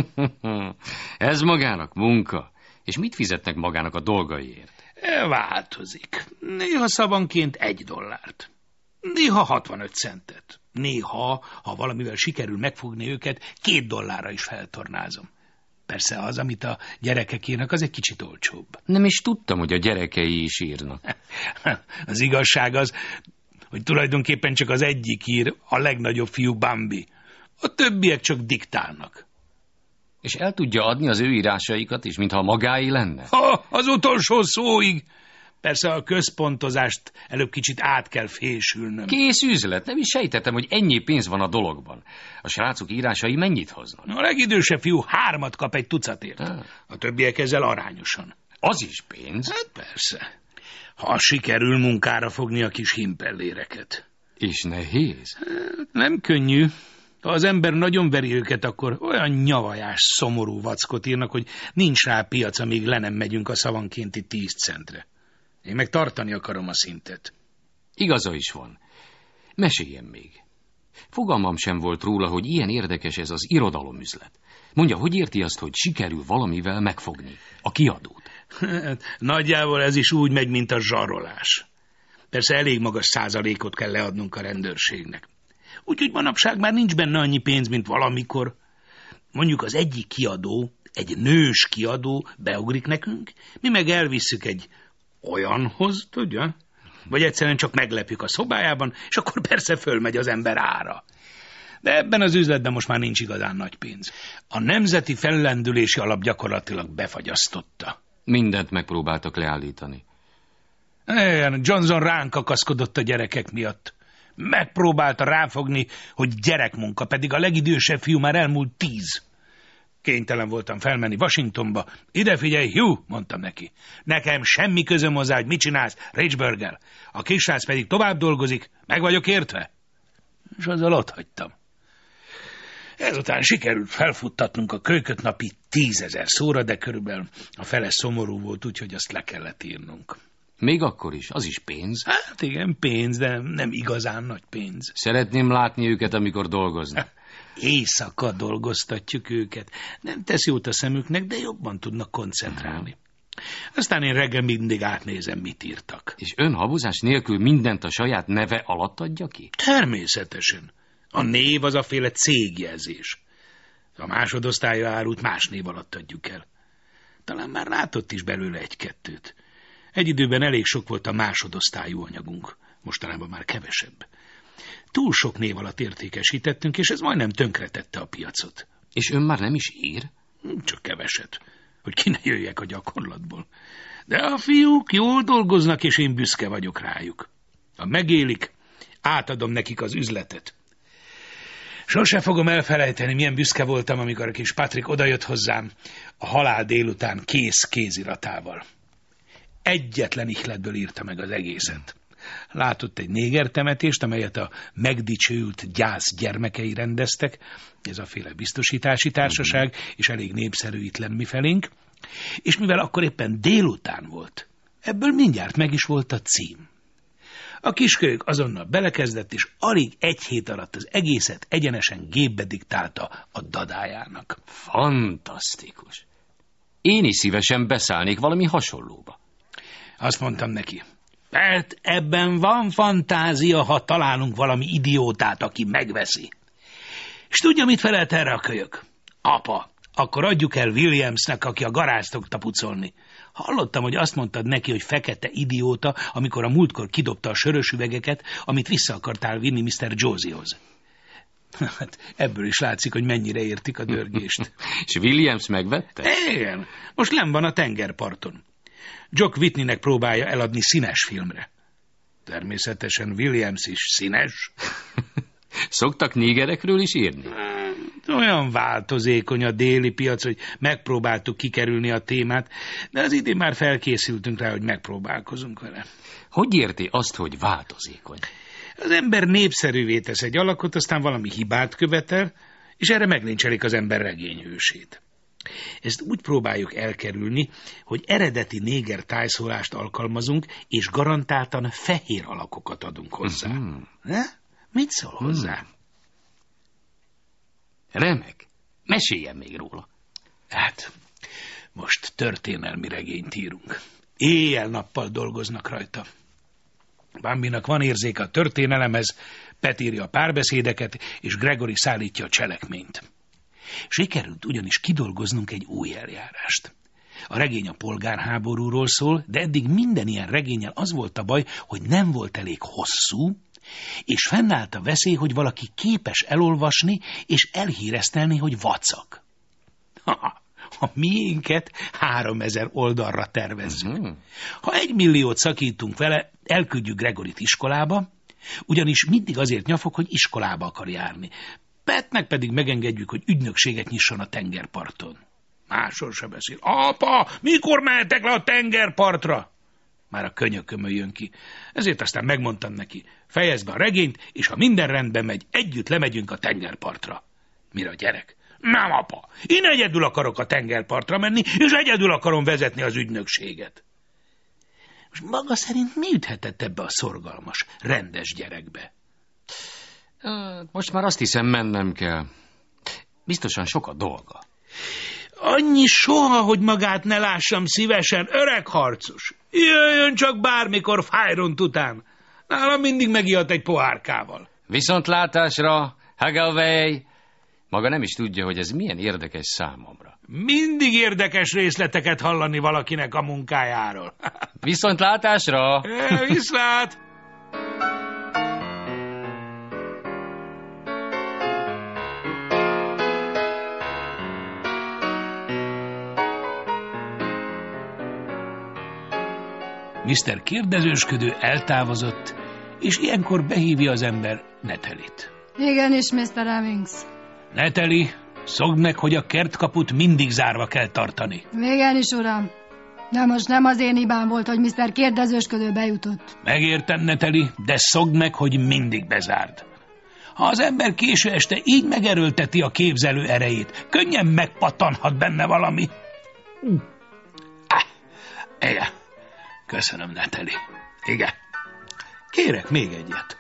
Ez magának munka. És mit fizetnek magának a dolgaiért? Változik. Néha szavanként $1. Néha 65 centet. Néha, ha valamivel sikerül megfogni őket, $2 is feltornázom. Persze az, amit a gyerekek írnak, az egy kicsit olcsóbb. Nem is tudtam, hogy a gyerekei is írnak. Az igazság az, hogy tulajdonképpen csak az egyik ír, a legnagyobb fiú Bambi. A többiek csak diktálnak. És el tudja adni az ő írásaikat is, mintha magái lenne? Az utolsó szóig. Persze a központozást előbb kicsit át kell fésülnöm. Kész üzlet, nem is sejtettem, hogy ennyi pénz van a dologban. A srácok írásai mennyit hoznak? A legidősebb fiú 3 kap egy tucatért. A többiek ezzel arányosan. Az is pénz? Hát persze. Ha sikerül munkára fogni a kis himpelléreket. És nehéz? Nem könnyű. Ha az ember nagyon veri őket, akkor olyan nyavajás, szomorú vackot írnak, hogy nincs rá piac, amíg le nem megyünk a szavankénti 10 centre. Én meg tartani akarom a szintet. Igaza is van. Meséljen még. Fogalmam sem volt róla, hogy ilyen érdekes ez az irodalomüzlet. Mondja, hogy érti azt, hogy sikerül valamivel megfogni a kiadót? Nagyjából ez is úgy megy, mint a zsarolás. Persze elég magas százalékot kell leadnunk a rendőrségnek. Úgyhogy manapság már nincs benne annyi pénz, mint valamikor. Mondjuk az egyik kiadó, egy nős kiadó beugrik nekünk, mi meg elvisszük egy olyanhoz, tudja? Vagy egyszerűen csak meglepjük a szobájában, és akkor persze fölmegy az ember ára. De ebben az üzletben most már nincs igazán nagy pénz. A Nemzeti Fellendülési Alap gyakorlatilag befagyasztotta. Mindent megpróbáltak leállítani. Johnson ránk akaszkodott a gyerekek miatt. Megpróbálta ráfogni, hogy gyerekmunka, pedig a legidősebb fiú már elmúlt 10. Kénytelen voltam felmenni Washingtonba. Ide figyelj, Hugh, mondtam neki. Nekem semmi közöm hozzá, hogy mit csinálsz Richburggel. A kisrác pedig tovább dolgozik, meg vagyok értve. És azzal otthagytam. Ezután sikerült felfuttatnunk a kölyköt napi 10 000 szóra, de körülbelül a fele szomorú volt, úgyhogy azt le kellett írnunk. Még akkor is, az is pénz. Hát igen, pénz, de nem igazán nagy pénz. Szeretném látni őket, amikor dolgoznak. Éjszaka dolgoztatjuk őket. Nem tesz jót a szemüknek, de jobban tudnak koncentrálni. Aztán én reggel mindig átnézem, mit írtak. És ön habozás nélkül mindent a saját neve alatt adja ki? Természetesen. A név az aféle cégjelzés. A másodosztálya árut más név alatt adjuk el. Talán már látott is belőle 1-2. Egy időben elég sok volt a másodosztályú anyagunk. Mostanában már kevesebb. Túl sok név alatt értékesítettünk, és ez majdnem tönkretette a piacot. És ön már nem is ír? Csak keveset, hogy ki ne jöjjek a gyakorlatból. De a fiúk jól dolgoznak, és én büszke vagyok rájuk. Ha megélik, átadom nekik az üzletet. Sose fogom elfelejteni, milyen büszke voltam, amikor a kis Patrick odajött hozzám a halál délután kész kéziratával. Egyetlen ihletből írta meg az egészet. Látott egy négertemetést, amelyet a megdicsőült gyász gyermekei rendeztek, ez a féle biztosítási társaság, és elég népszerű itt mifelénk, és mivel akkor éppen délután volt, ebből mindjárt meg is volt a cím. A kiskölyök azonnal belekezdett, és alig 1 hét alatt az egészet egyenesen gépbe diktálta a dadájának. Fantasztikus! Én is szívesen beszállnék valami hasonlóba. Azt mondtam neki, mert ebben van fantázia, ha találunk valami idiótát, aki megveszi. És tudja, mit felelt erre a kölyök? Apa, akkor adjuk el Williamsnek, aki a garázt szokta pucolni. Hallottam, hogy azt mondtad neki, hogy fekete idióta, amikor a múltkor kidobta a sörös üvegeket, amit vissza akartál vinni Mr. Josiehoz. Hát ebből is látszik, hogy mennyire értik a dörgést. És Williams megvette? Igen, most lenn van a tengerparton. Jock Whitneynek próbálja eladni színes filmre. Természetesen Williams is színes. Szoktak négerekről is írni? Olyan változékony a déli piac, hogy megpróbáltuk kikerülni a témát, de az idén már felkészültünk rá, hogy megpróbálkozunk vele. Hogy érti azt, hogy változékony? Az ember népszerűvé tesz egy alakot, aztán valami hibát követel, és erre meglincselik az ember regényhősét. Ezt úgy próbáljuk elkerülni, hogy eredeti néger tájszólást alkalmazunk, és garantáltan fehér alakokat adunk hozzá. Mit szól hozzá? Remek. Meséljen még róla. Hát, most történelmi regényt írunk. Éjjel-nappal dolgoznak rajta. Bambinak van érzéke a történelemhez, Pet írja a párbeszédeket, és Gregory szállítja a cselekményt. Sikerült ugyanis kidolgoznunk egy új eljárást. A regény a polgárháborúról szól, de eddig minden ilyen regénnyel az volt a baj, hogy nem volt elég hosszú, és fennállt a veszély, hogy valaki képes elolvasni és elhíresztelni, hogy vacak. A miénket 3000 oldalra tervezzük. Ha 1 milliót szakítunk vele, elküldjük Gregoryt iskolába, ugyanis mindig azért nyafog, hogy iskolába akar járni. Petnek pedig megengedjük, hogy ügynökséget nyisson a tengerparton. Másról se beszél. Apa, mikor mehetek le a tengerpartra? Már a könyökömön jön ki. Ezért aztán megmondtam neki, fejezd be a regényt, és ha minden rendben megy, együtt lemegyünk a tengerpartra. Mire a gyerek? Nem, apa, én egyedül akarok a tengerpartra menni, és egyedül akarom vezetni az ügynökséget. Most maga szerint mi üthetett ebbe a szorgalmas, rendes gyerekbe? Most már azt hiszem, mennem kell. Biztosan sok a dolga. Annyi soha, hogy magát ne lássam szívesen, öreg harcos. Jöjjön csak bármikor Fájront után. Nálam mindig megijadt egy pohárkával. Viszontlátásra, Hagalway! Maga nem is tudja, hogy ez milyen érdekes számomra. Mindig érdekes részleteket hallani valakinek a munkájáról. Viszontlátásra! Viszlát! Mr. Kérdezősködő eltávozott, és ilyenkor behívja az ember Netelit. Igenis, Mr. Hemmings. Neteli, szokd meg, hogy a kertkaput mindig zárva kell tartani. Igenis, uram. De most nem az én hibám volt, hogy Mr. Kérdezősködő bejutott. Megértem, Neteli, de szokd meg, hogy mindig bezárd. Ha az ember késő este így megerőlteti a képzelő erejét, könnyen megpattanhat benne valami. Igen. Köszönöm, Neteli. Igen. Kérek még egyet.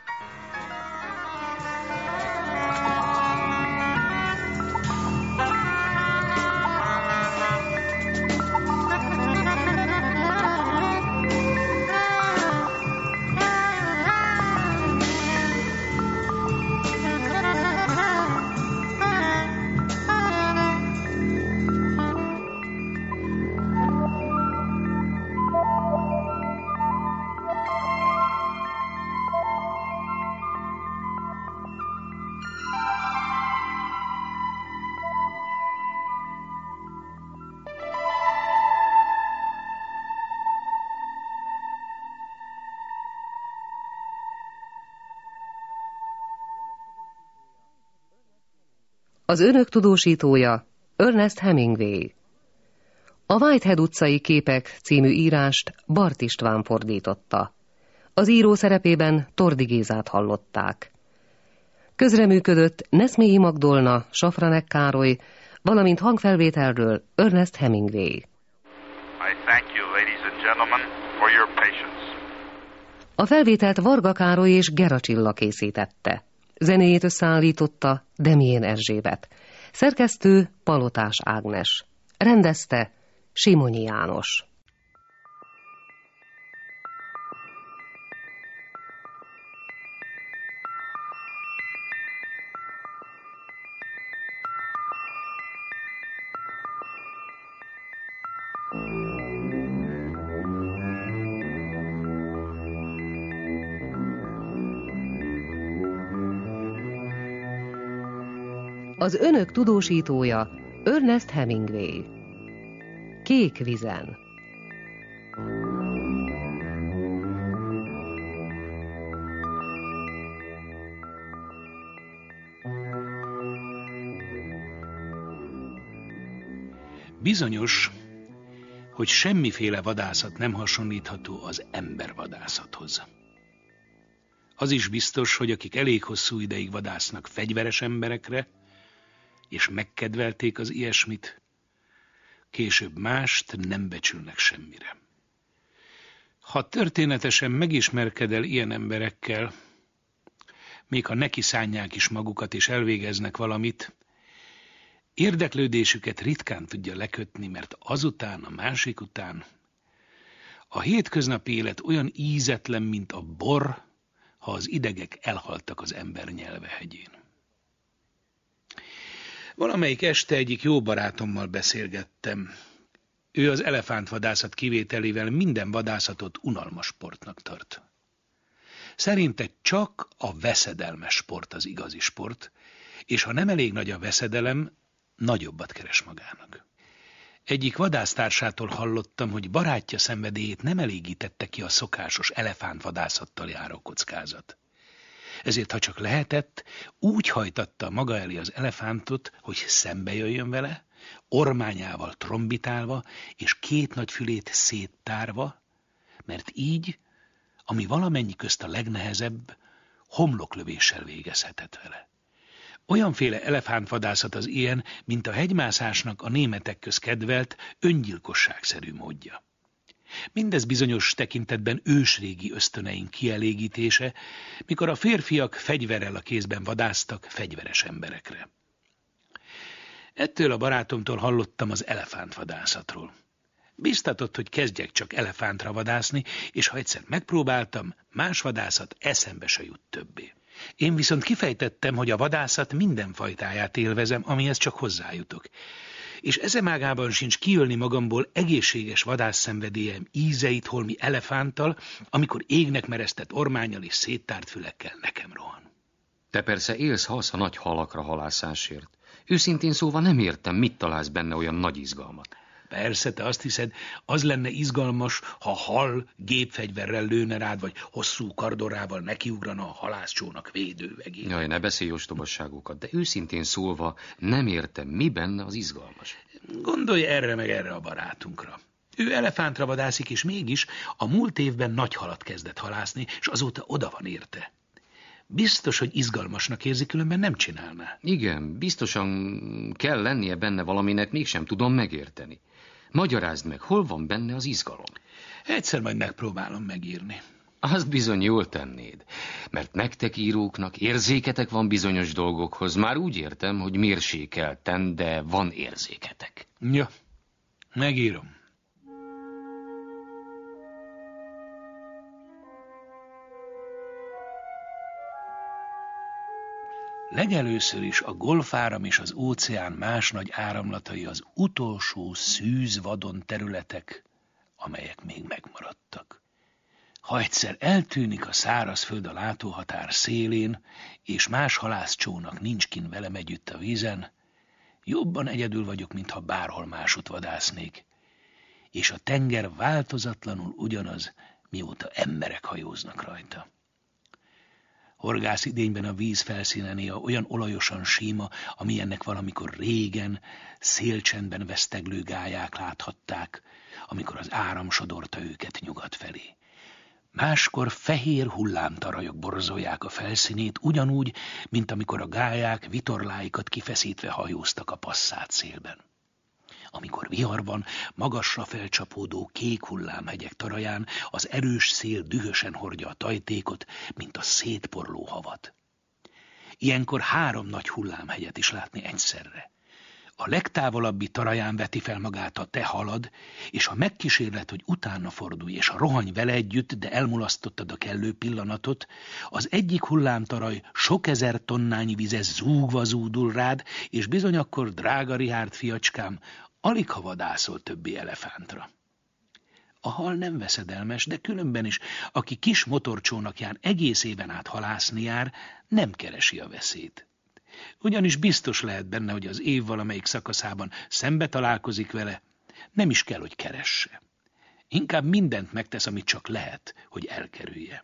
Az önök tudósítója Ernest Hemingway. A Whitehead utcai képek című írást Bart István fordította. Az író szerepében Tordi Gézát hallották. Közreműködött Neszmélyi Magdolna, Safranek Károly, valamint hangfelvételről Ernest Hemingway. I thank you, ladies and gentlemen, for your patience. A felvételt Varga Károly és Gera Csilla készítette. Zenéjét összeállította Demién Erzsébet. Szerkesztő Palotás Ágnes. Rendezte Simonyi János. Az önök tudósítója Ernest Hemingway. Kék vizen. Bizonyos, hogy semmiféle vadászat nem hasonlítható az embervadászathoz. Az is biztos, hogy akik elég hosszú ideig vadásznak fegyveres emberekre, és megkedvelték az ilyesmit, később mást nem becsülnek semmire. Ha történetesen megismerkedel ilyen emberekkel, még ha neki szánják is magukat és elvégeznek valamit, Érdeklődésüket ritkán tudja lekötni, mert azután, a másik után a hétköznapi élet olyan ízetlen, mint a bor, ha az idegek elhaltak az ember nyelvehegyén. Valamelyik este egyik jó barátommal beszélgettem. Ő az elefántvadászat kivételével minden vadászatot unalmas sportnak tart. Szerinte csak a veszedelmes sport az igazi sport, és ha nem elég nagy a veszedelem, nagyobbat keres magának. Egyik vadásztársától hallottam, hogy barátja szenvedélyét nem elégítette ki a szokásos elefántvadászattal járó kockázat. Ezért, ha csak lehetett, úgy hajtatta maga elé az elefántot, hogy szembe jöjjön vele, ormányával trombitálva, és két nagy fülét széttárva, mert így, ami valamennyi közt a legnehezebb, homloklövéssel végezhetett vele. Olyanféle elefántvadászat az ilyen, mint a hegymászásnak a németek köz kedvelt, öngyilkosságszerű módja. Mindez bizonyos tekintetben ősrégi ösztöneink kielégítése, mikor a férfiak fegyverrel a kézben vadásztak fegyveres emberekre. Ettől a barátomtól hallottam az elefántvadászatról. Biztatott, hogy kezdjek csak elefántra vadászni, és ha egyszer megpróbáltam, más vadászat eszembe se jut többé. Én viszont kifejtettem, hogy a vadászat minden fajtáját élvezem, amihez csak hozzájutok. És ezemágában sincs kiölni magamból egészséges vadászszenvedélyem ízeit holmi elefánttal, amikor égnek meresztett ormánnyal és széttárt fülekkel nekem rohan. Te persze élsz halsz a nagy halakra halászásért. Őszintén szóval nem értem, mit találsz benne olyan nagy izgalmat. Persze, te azt hiszed, az lenne izgalmas, ha hal gépfegyverrel lőne rád, vagy hosszú kardorával nekiugrana a halászcsónak védővegén. Jaj, ne beszélj ostobasságokat, de őszintén szólva nem értem, mi benne az izgalmas. Gondolj erre meg erre a barátunkra. Ő elefántra vadászik, és mégis a múlt évben nagy halat kezdett halászni, és azóta oda van érte. Biztos, hogy izgalmasnak érzi, különben nem csinálná. Igen, biztosan kell lennie benne valaminek, mégsem tudom megérteni. Magyarázd meg, hol van benne az izgalom? Egyszer majd megpróbálom megírni. Azt bizony jól tennéd, mert nektek íróknak érzéketek van bizonyos dolgokhoz. Már úgy értem, hogy mérsékelten, de van érzéketek. Ja, megírom. Legelőször is a golfáram és az óceán más nagy áramlatai az utolsó szűz vadon területek, amelyek még megmaradtak. Ha egyszer eltűnik a szárazföld a látóhatár szélén, és más halászcsónak nincs kint velem együtt a vízen, jobban egyedül vagyok, mintha bárhol másút vadásznék, és a tenger változatlanul ugyanaz, mióta emberek hajóznak rajta. Horgászidényben a víz felszíne néha olyan olajosan síma, amilyennek valamikor régen szélcsendben veszteglő gályák láthatták, amikor az áram sodorta őket nyugat felé. Máskor fehér hullámtarajok borzolják a felszínét, ugyanúgy, mint amikor a gályák vitorláikat kifeszítve hajóztak a passzát szélben. Amikor vihar van, magasra felcsapódó kék hullámhegyek taraján az erős szél dühösen hordja a tajtékot, mint a szétporló havat. Ilyenkor 3 nagy hullámhegyet is látni egyszerre. A legtávolabbi taraján veti fel magát a te halad, és ha megkísérled, hogy utána fordulj, és ha rohanj vele együtt, de elmulasztottad a kellő pillanatot, az egyik hullámtaraj sok ezer tonnányi vize zúgva zúdul rád, és bizony akkor, drága Richárd fiacskám, alig ha vadászol többi elefántra. A hal nem veszedelmes, de különben is, aki kis motorcsónakján egész éven át halászni jár, nem keresi a veszélyt. Ugyanis biztos lehet benne, hogy az év valamelyik szakaszában szembe találkozik vele, nem is kell, hogy keresse. Inkább mindent megtesz, amit csak lehet, hogy elkerülje.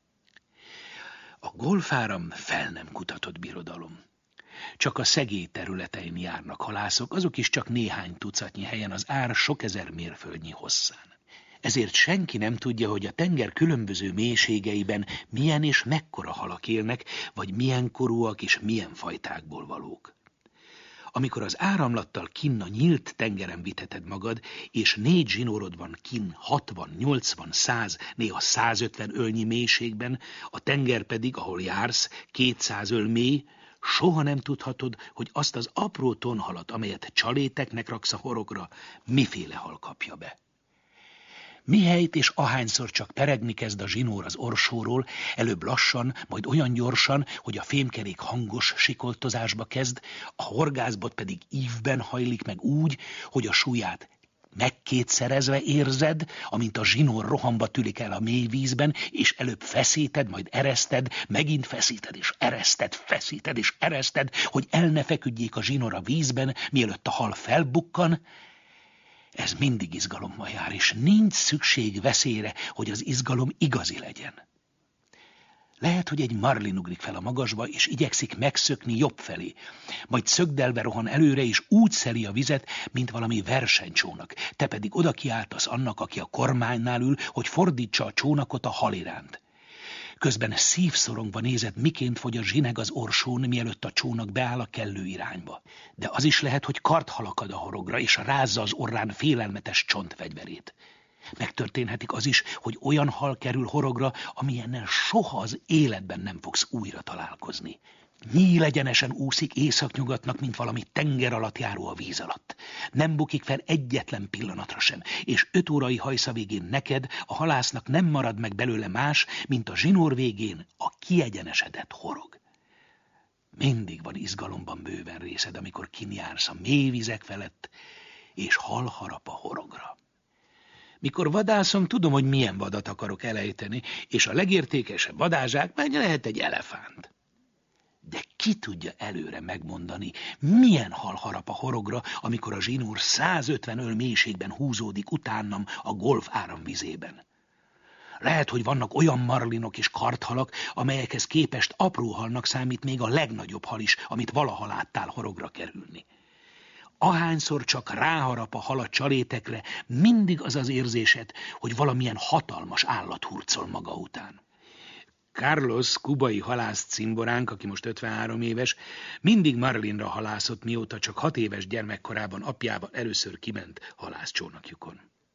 A golfáram fel nem kutatott birodalom. Csak a szegély területein járnak halászok, azok is csak néhány tucatnyi helyen, az ár sok ezer mérföldnyi hosszán. Ezért senki nem tudja, hogy a tenger különböző mélységeiben milyen és mekkora halak élnek, vagy milyen korúak és milyen fajtákból valók. Amikor az áramlattal kinn a nyílt tengeren vitheted magad, és 4 zsinórod van kinn 60, 80, 100, néha 150 ölnyi mélységben, a tenger pedig, ahol jársz, 200 öl mély, soha nem tudhatod, hogy azt az apró tonhalat, amelyet csaléteknek raksz a horogra, miféle hal kapja be. Mihelyt és ahányszor csak peregni kezd a zsinór az orsóról, előbb lassan, majd olyan gyorsan, hogy a fémkerék hangos sikoltozásba kezd, a horgászbot pedig ívben hajlik meg úgy, hogy a súlyát megkétszerezve érzed, amint a zsinór rohamba tülik el a mély vízben, és előbb feszíted, majd ereszted, megint feszíted és ereszted, feszíted és ereszted, hogy el ne feküdjék a zsinór a vízben, mielőtt a hal felbukkan. Ez mindig izgalommal jár, és nincs szükség veszélyre, hogy az izgalom igazi legyen. Lehet, hogy egy marlin ugrik fel a magasba, és igyekszik megszökni jobb felé, majd szögdelve rohan előre, és úgy szeli a vizet, mint valami versenycsónak. Te pedig oda kiáltasz annak, aki a kormánynál ül, hogy fordítsa a csónakot a hal iránt. Közben szívszorongva nézed, miként fogy a zsineg az orsón, mielőtt a csónak beáll a kellő irányba. De az is lehet, hogy kard halakad a horogra, és rázza az orrán félelmetes csontfegyverét. Megtörténhetik az is, hogy olyan hal kerül horogra, amilyennel soha az életben nem fogsz újra találkozni. Nyílegyenesen úszik északnyugatnak, mint valami tenger alatt járó a víz alatt. Nem bukik fel egyetlen pillanatra sem, és 5 órai hajsza végén neked, a halásznak nem marad meg belőle más, mint a zsinór végén a kiegyenesedett horog. Mindig van izgalomban bőven részed, amikor kinjársz a mély vizek felett, és hal harap a horogra. Mikor vadászom, tudom, hogy milyen vadat akarok elejteni, és a legértékesebb vadázsák meg lehet egy elefánt. De ki tudja előre megmondani, milyen hal harap a horogra, amikor a zsinór 150 öl mélységben húzódik utánam a golf áramvizében. Lehet, hogy vannak olyan marlinok és kardhalak, amelyekhez képest apró halnak számít még a legnagyobb hal is, amit valaha láttál horogra kerülni. Ahányszor csak ráharap a hal a csalétekre, mindig az az érzésed, hogy valamilyen hatalmas állat hurcol maga után. Carlos, kubai halász cimboránk, aki most 53 éves, mindig marlinra halászott, mióta csak 6 éves gyermekkorában apjával először kiment halászcsónakjukon.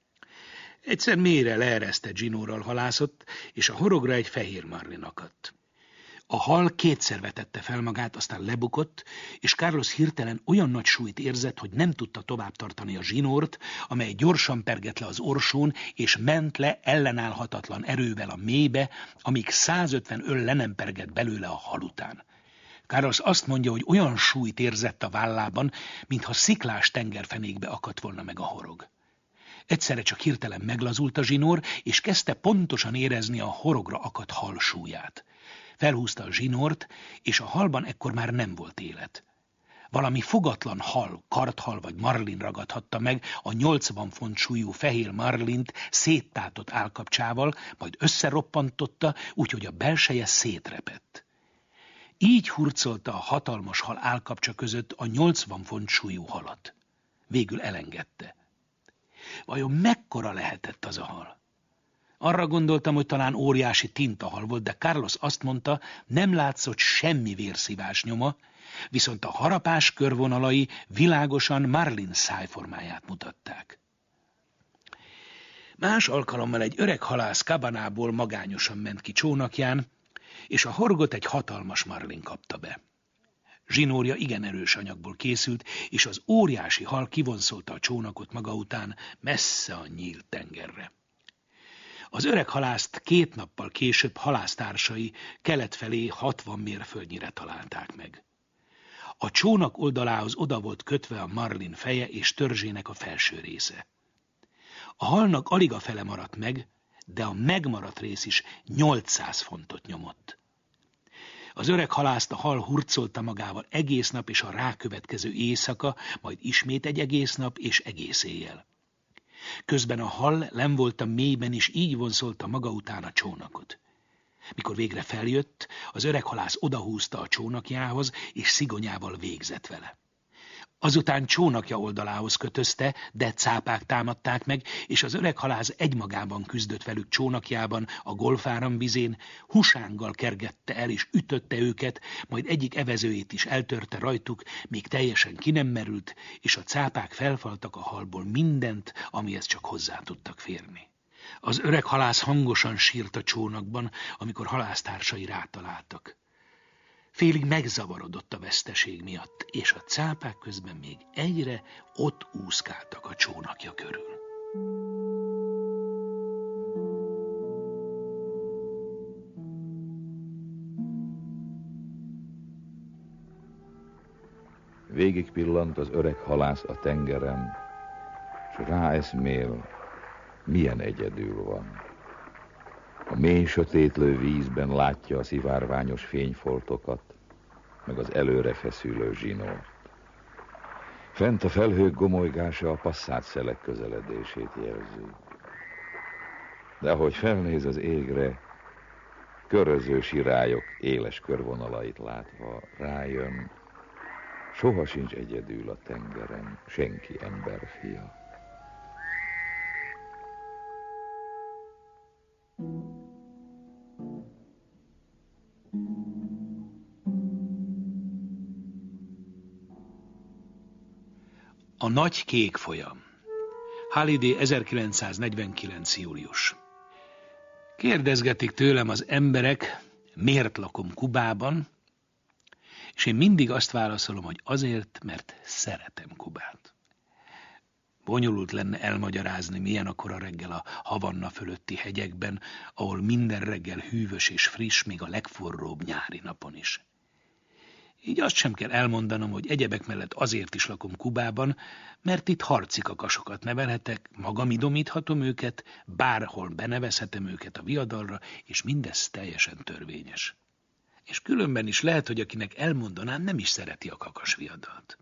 Egyszer mélyre leeresztett zsinórral halászott, és a horogra egy fehér marlin akadt. A hal 2-szer vetette fel magát, aztán lebukott, és Carlos hirtelen olyan nagy súlyt érzett, hogy nem tudta tovább tartani a zsinórt, amely gyorsan pergett le az orsón, és ment le ellenállhatatlan erővel a mélybe, amíg 150 öl le nem pergett belőle a hal után. Carlos azt mondja, hogy olyan súlyt érzett a vállában, mintha sziklás tengerfenékbe akadt volna meg a horog. Egyszerre csak hirtelen meglazult a zsinór, és kezdte pontosan érezni a horogra akadt hal súlyát. Felhúzta a zsinort, és a halban ekkor már nem volt élet. Valami fogatlan hal, kardhal vagy marlin ragadhatta meg a 80 font súlyú fehér marlint széttátott állkapcsával, majd összeroppantotta, úgyhogy a belseje szétrepett. Így hurcolta a hatalmas hal állkapcsa között a 80 font súlyú halat. Végül elengedte. Vajon mekkora lehetett az a hal? Arra gondoltam, hogy talán óriási tintahal volt, de Carlos azt mondta, nem látszott semmi vérszívás nyoma, viszont a harapás körvonalai világosan marlin szájformáját mutatták. Más alkalommal egy öreg halász kabanából magányosan ment ki csónakján, és a horogot egy hatalmas marlin kapta be. Zsinórja igen erős anyagból készült, és az óriási hal kivonszolta a csónakot maga után messze a nyílt tengerre. Az öreg halászt 2 nappal később halásztársai kelet felé 60 mérföldnyire találták meg. A csónak oldalához oda volt kötve a marlin feje és törzsének a felső része. A halnak alig a fele maradt meg, de a megmaradt rész is 800 fontot nyomott. Az öreg halászt a hal hurcolta magával egész nap és a rákövetkező éjszaka, majd ismét egy egész nap és egész éjjel. Közben a hal lenn volt a mélyben, és így vonszolta maga után a csónakot. Mikor végre feljött, az öreg halász odahúzta a csónakjához, és szigonyával végzett vele. Azután csónakja oldalához kötözte, de cápák támadták meg, és az öreg halász egymagában küzdött velük csónakjában, a golfáram vizén, husánggal kergette el és ütötte őket, majd egyik evezőjét is eltörte rajtuk, míg teljesen ki nem merült, és a cápák felfaltak a halból mindent, amihez csak hozzá tudtak férni. Az öreg halász hangosan sírt a csónakban, amikor halásztársai rátaláltak. Félig megzavarodott a veszteség miatt, és a cápák közben még egyre ott úszkáltak a csónakja körül. Végig pillant az öreg halász a tengeren, s ráeszmél, milyen egyedül van. A mély sötétlő vízben látja a szivárványos fényfoltokat, meg az előre feszülő zsinort. Fent a felhők gomolygása a passzát szelek közeledését jelzi. De ahogy felnéz az égre, köröző sirályok éles körvonalait látva rájön, soha sincs egyedül a tengeren senki emberfia. A nagy kék folyam. Hallyday 1949. július. Kérdezgetik tőlem az emberek, miért lakom Kubában, és én mindig azt válaszolom, hogy azért, mert szeretem Kubát. Bonyolult lenne elmagyarázni, milyen a kora reggel a Havanna fölötti hegyekben, ahol minden reggel hűvös és friss, még a legforróbb nyári napon is. Így azt sem kell elmondanom, hogy egyebek mellett azért is lakom Kubában, mert itt harci kakasokat nevelhetek, magam idomíthatom őket, bárhol benevezhetem őket a viadalra, és mindez teljesen törvényes. És különben is lehet, hogy akinek elmondanám, nem is szereti a kakasviadalt.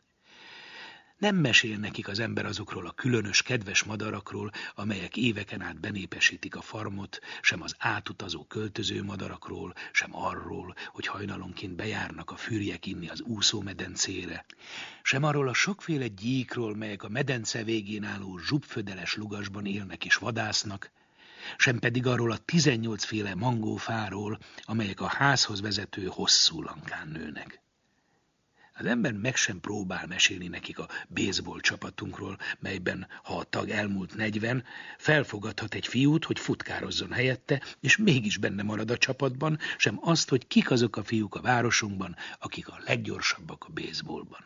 Nem mesél nekik az ember azokról a különös, kedves madarakról, amelyek éveken át benépesítik a farmot, sem az átutazó költöző madarakról, sem arról, hogy hajnalonként bejárnak a fürjek inni az úszómedencére, sem arról a sokféle gyíkról, melyek a medence végén álló zsubfödeles lugasban élnek és vadásznak, sem pedig arról a 18 féle mangófáról, amelyek a házhoz vezető hosszú lankán nőnek. Az ember meg sem próbál mesélni nekik a baseball csapatunkról, melyben, ha a tag elmúlt 40, felfogadhat egy fiút, hogy futkározzon helyette, és mégis benne marad a csapatban, sem azt, hogy kik azok a fiúk a városunkban, akik a leggyorsabbak a baseballban.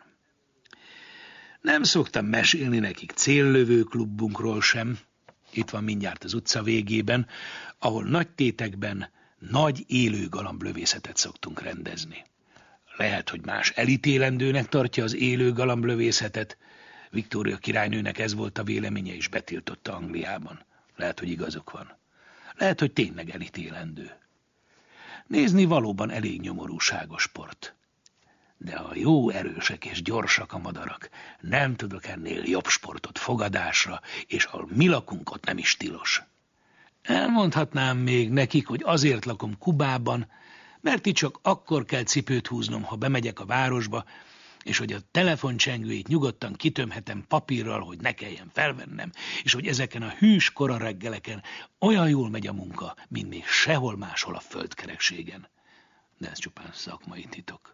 Nem szoktam mesélni nekik céllövő klubunkról sem, itt van mindjárt az utca végében, ahol nagy tétekben nagy élő galamblövészetet szoktunk rendezni. Lehet, hogy más elítélendőnek tartja az élő galamblövészetet. Viktória királynőnek ez volt a véleménye, és betiltotta Angliában. Lehet, hogy igazuk van. Lehet, hogy tényleg elítélendő. Nézni valóban elég nyomorúságos sport. De ha jó erősek és gyorsak a madarak, nem tudok ennél jobb sportot fogadásra, és ahol mi lakunk, ott nem is tilos. Elmondhatnám még nekik, hogy azért lakom Kubában, mert itt csak akkor kell cipőt húznom, ha bemegyek a városba, és hogy a telefoncsengőit nyugodtan kitömhetem papírral, hogy ne kelljen felvennem, és hogy ezeken a hűs kora reggeleken olyan jól megy a munka, mint még sehol máshol a földkerekségen. De ez csupán szakmai titok.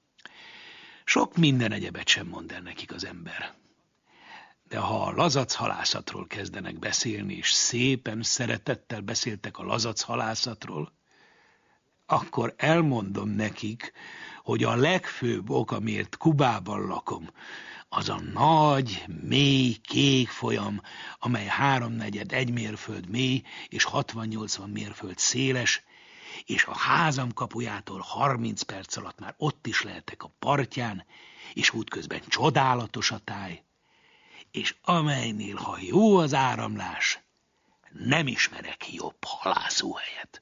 Sok minden egyebet sem mond el nekik az ember. De ha a lazac halászatról kezdenek beszélni, és szépen szeretettel beszéltek a lazac halászatról, akkor elmondom nekik, hogy a legfőbb ok, amiért Kubában lakom, az a nagy, mély, kék folyam, amely 3/4 mérföld mély és 60-80 mérföld széles, és a házam kapujától 30 perc alatt már ott is lehetek a partján, és útközben csodálatos a táj, és amelynél, ha jó az áramlás, nem ismerek jobb halászóhelyet.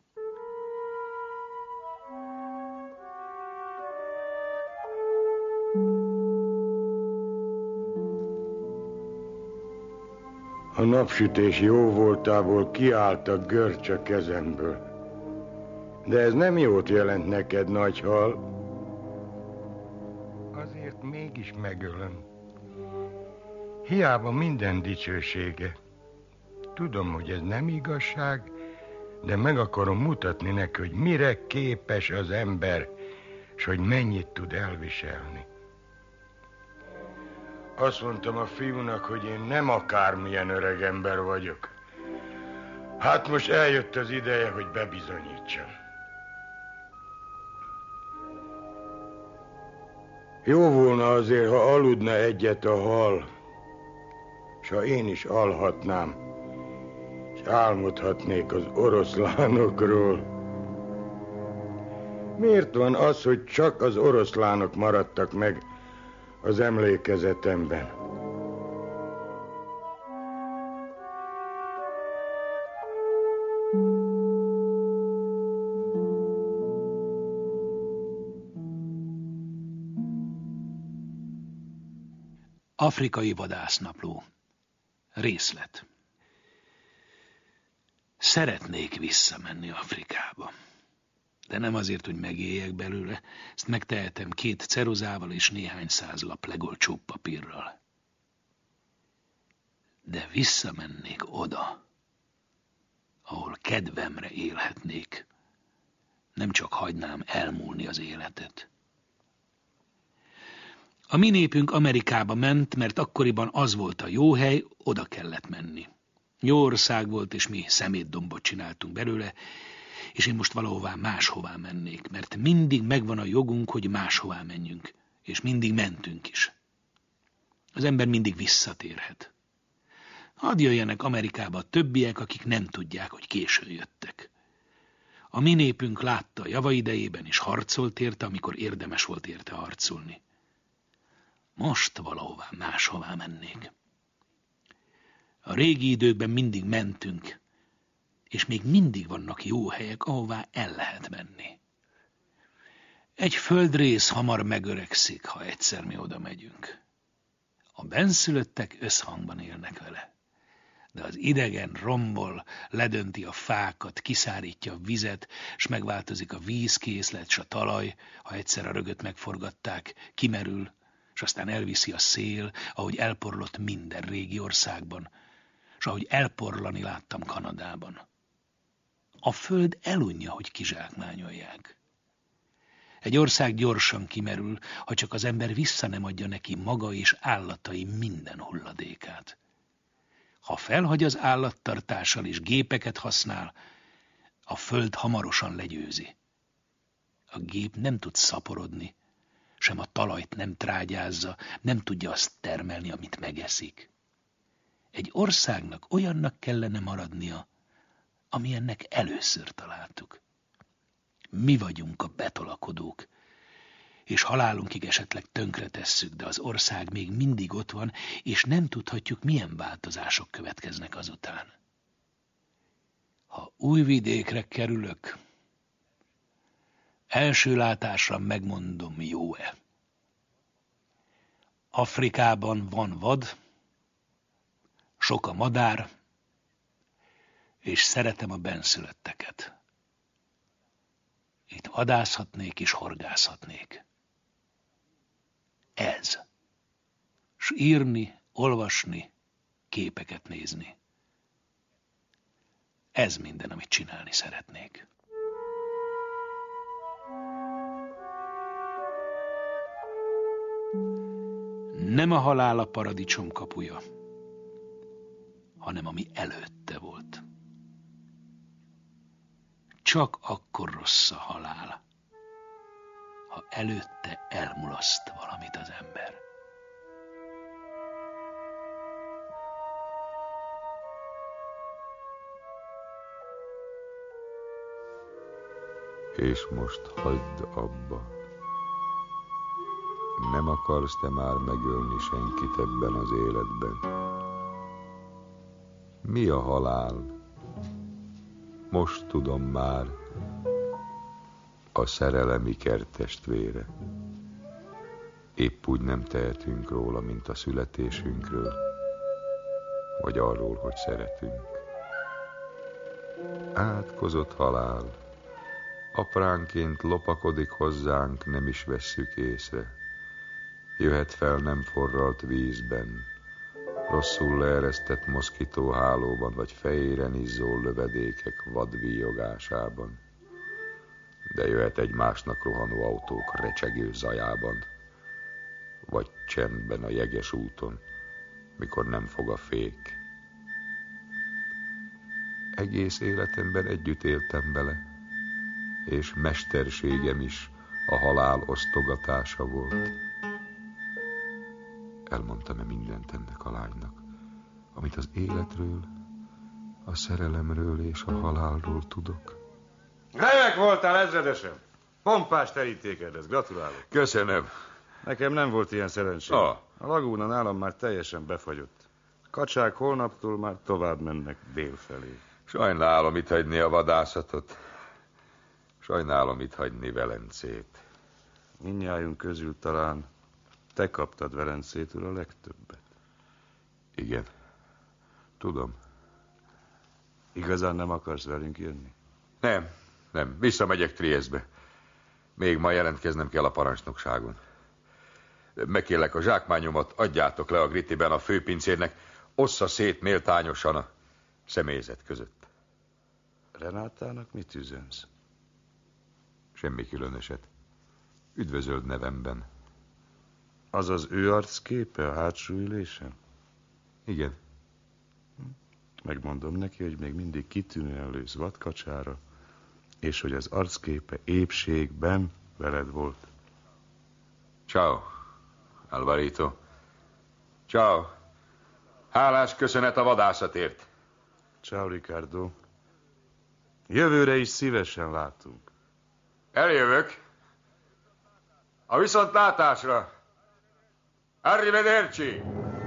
A napsütés jó voltából kiállt a görcs a kezemből. De ez nem jót jelent neked, nagy hal. Azért mégis megölöm. Hiába minden dicsősége. Tudom, hogy ez nem igazság, de meg akarom mutatni neki, hogy mire képes az ember, és hogy mennyit tud elviselni. Azt mondtam a fiúnak, hogy én nem akármilyen öreg ember vagyok. Hát most eljött az ideje, hogy bebizonyítsam. Jó volna azért, ha aludna egyet a hal, s ha én is alhatnám, és álmodhatnék az oroszlánokról. Miért van az, hogy csak az oroszlánok maradtak meg az emlékezetemben? Afrikai vadásznapló. Részlet. Szeretnék visszamenni Afrikába. De nem azért, hogy megéljek belőle, ezt megtehetem 2 ceruzával és néhány 100 lap legolcsóbb papírral. De visszamennék oda, ahol kedvemre élhetnék. Nem csak hagynám elmúlni az életet. A mi népünk Amerikába ment, mert akkoriban az volt a jó hely, oda kellett menni. Jó ország volt, és mi szemétdombot csináltunk belőle, és én most valahová máshová mennék, mert mindig megvan a jogunk, hogy máshová menjünk, és mindig mentünk is. Az ember mindig visszatérhet. Hadd jöjjenek Amerikába a többiek, akik nem tudják, hogy későn jöttek. A mi népünk látta a java idejében, és harcolt érte, amikor érdemes volt érte harcolni. Most valahová máshová mennék. A régi időkben mindig mentünk, és még mindig vannak jó helyek, ahová el lehet menni. Egy földrész hamar megöregszik, ha egyszer mi oda megyünk. A bennszülöttek összhangban élnek vele, de az idegen rombol, ledönti a fákat, kiszárítja a vizet, s megváltozik a vízkészlet, s a talaj, ha egyszer a rögöt megforgatták, kimerül, s aztán elviszi a szél, ahogy elporlott minden régi országban, s ahogy elporlani láttam Kanadában. A föld elunja, hogy kizsákmányolják. Egy ország gyorsan kimerül, ha csak az ember vissza nem adja neki maga és állatai minden hulladékát. Ha felhagy az állattartással és gépeket használ, a föld hamarosan legyőzi. A gép nem tud szaporodni, sem a talajt nem trágyázza, nem tudja azt termelni, amit megeszik. Egy országnak olyannak kellene maradnia, amilyennek először találtuk. Mi vagyunk a betolakodók, és halálunkig esetleg tönkretesszük, de az ország még mindig ott van, és nem tudhatjuk, milyen változások következnek azután. Ha Újvidékre kerülök, első látásra megmondom, jó-e. Afrikában van vad, sok a madár, és szeretem a bennszülötteket. Itt vadászhatnék és horgászhatnék. Ez. S írni, olvasni, képeket nézni. Ez minden, amit csinálni szeretnék. Nem a halál a paradicsom kapuja, hanem ami előtte volt. Csak akkor rossz a halál, ha előtte elmulaszt valamit az ember. És most hagyd abba. Nem akarsz te már megölni senkit ebben az életben. Mi a halál? Most tudom már, a szerelem ikertestvére. Épp úgy nem tehetünk róla, mint a születésünkről, vagy arról, hogy szeretünk. Átkozott halál, apránként lopakodik hozzánk, nem is vesszük észre. Jöhet fel nem forralt vízben, rosszul leeresztett moszkitóhálóban, vagy fejére izzó lövedékek vadvíjogásában. De jöhet egymásnak rohanó autók recsegő zajában, vagy csendben a jeges úton, mikor nem fog a fék. Egész életemben együtt éltem vele, és mesterségem is a halál osztogatása volt. elmondtam-e mindent ennek a lánynak, amit az életről, a szerelemről és a halálról tudok? Remek voltál, ezredesem! Pompás terítéked ez, gratulálok. Köszönöm. Nekem nem volt ilyen szerencsém. A lagúna nálam már teljesen befagyott. Kacsák holnaptól már tovább mennek délfelé. Sajnálom itt hagyni a vadászatot. Sajnálom itt hagyni Velencét. Mindnyájunk közül talán te kaptad Velencétől a legtöbbet. Igen, tudom. Igazán nem akarsz velünk jönni? Nem, visszamegyek Trieszbe. Még ma jelentkeznem kell a parancsnokságon. Megkérlek, a zsákmányomat adjátok le a Grittiben a főpincérnek, ossza szét méltányosan a személyzet között. Renátának mit üzensz? Semmi különöset. Üdvözöld nevemben. Az az ő arcképe a hátsó ülésen? Igen. Megmondom neki, hogy még mindig kitűnően lősz vadkacsára, és hogy az arcképe épségben veled volt. Ciao, Alvarito. Ciao. Hálás köszönet a vadászatért. Ciao, Ricardo. Jövőre is szívesen látunk. Eljövök. A viszontlátásra. Arrivederci.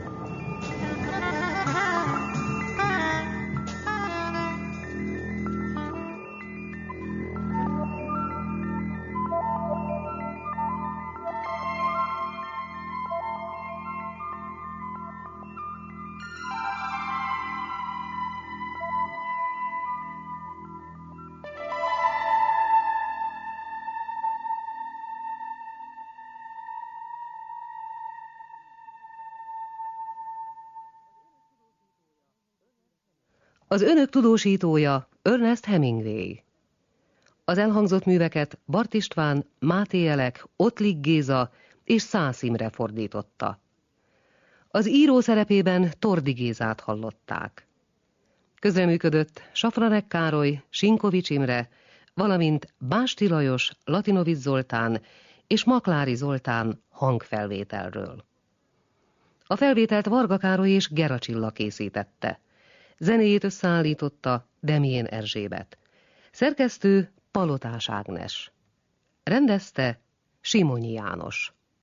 Az önök tudósítója Ernest Hemingway. Az elhangzott műveket Bart István, Máté Elek, Ottlik Géza és Szász Imre fordította. Az író szerepében Tordi Gézát hallották. Közreműködött Safranek Károly, Sinkovics Imre, valamint Básti Lajos, Latinovics Zoltán és Maklári Zoltán hangfelvételről. A felvételt Varga Károly és Gera Csilla készítette. Zenéjét összeállította Demjén Erzsébet. Szerkesztő Palotás Ágnes. Rendezte Simonyi János.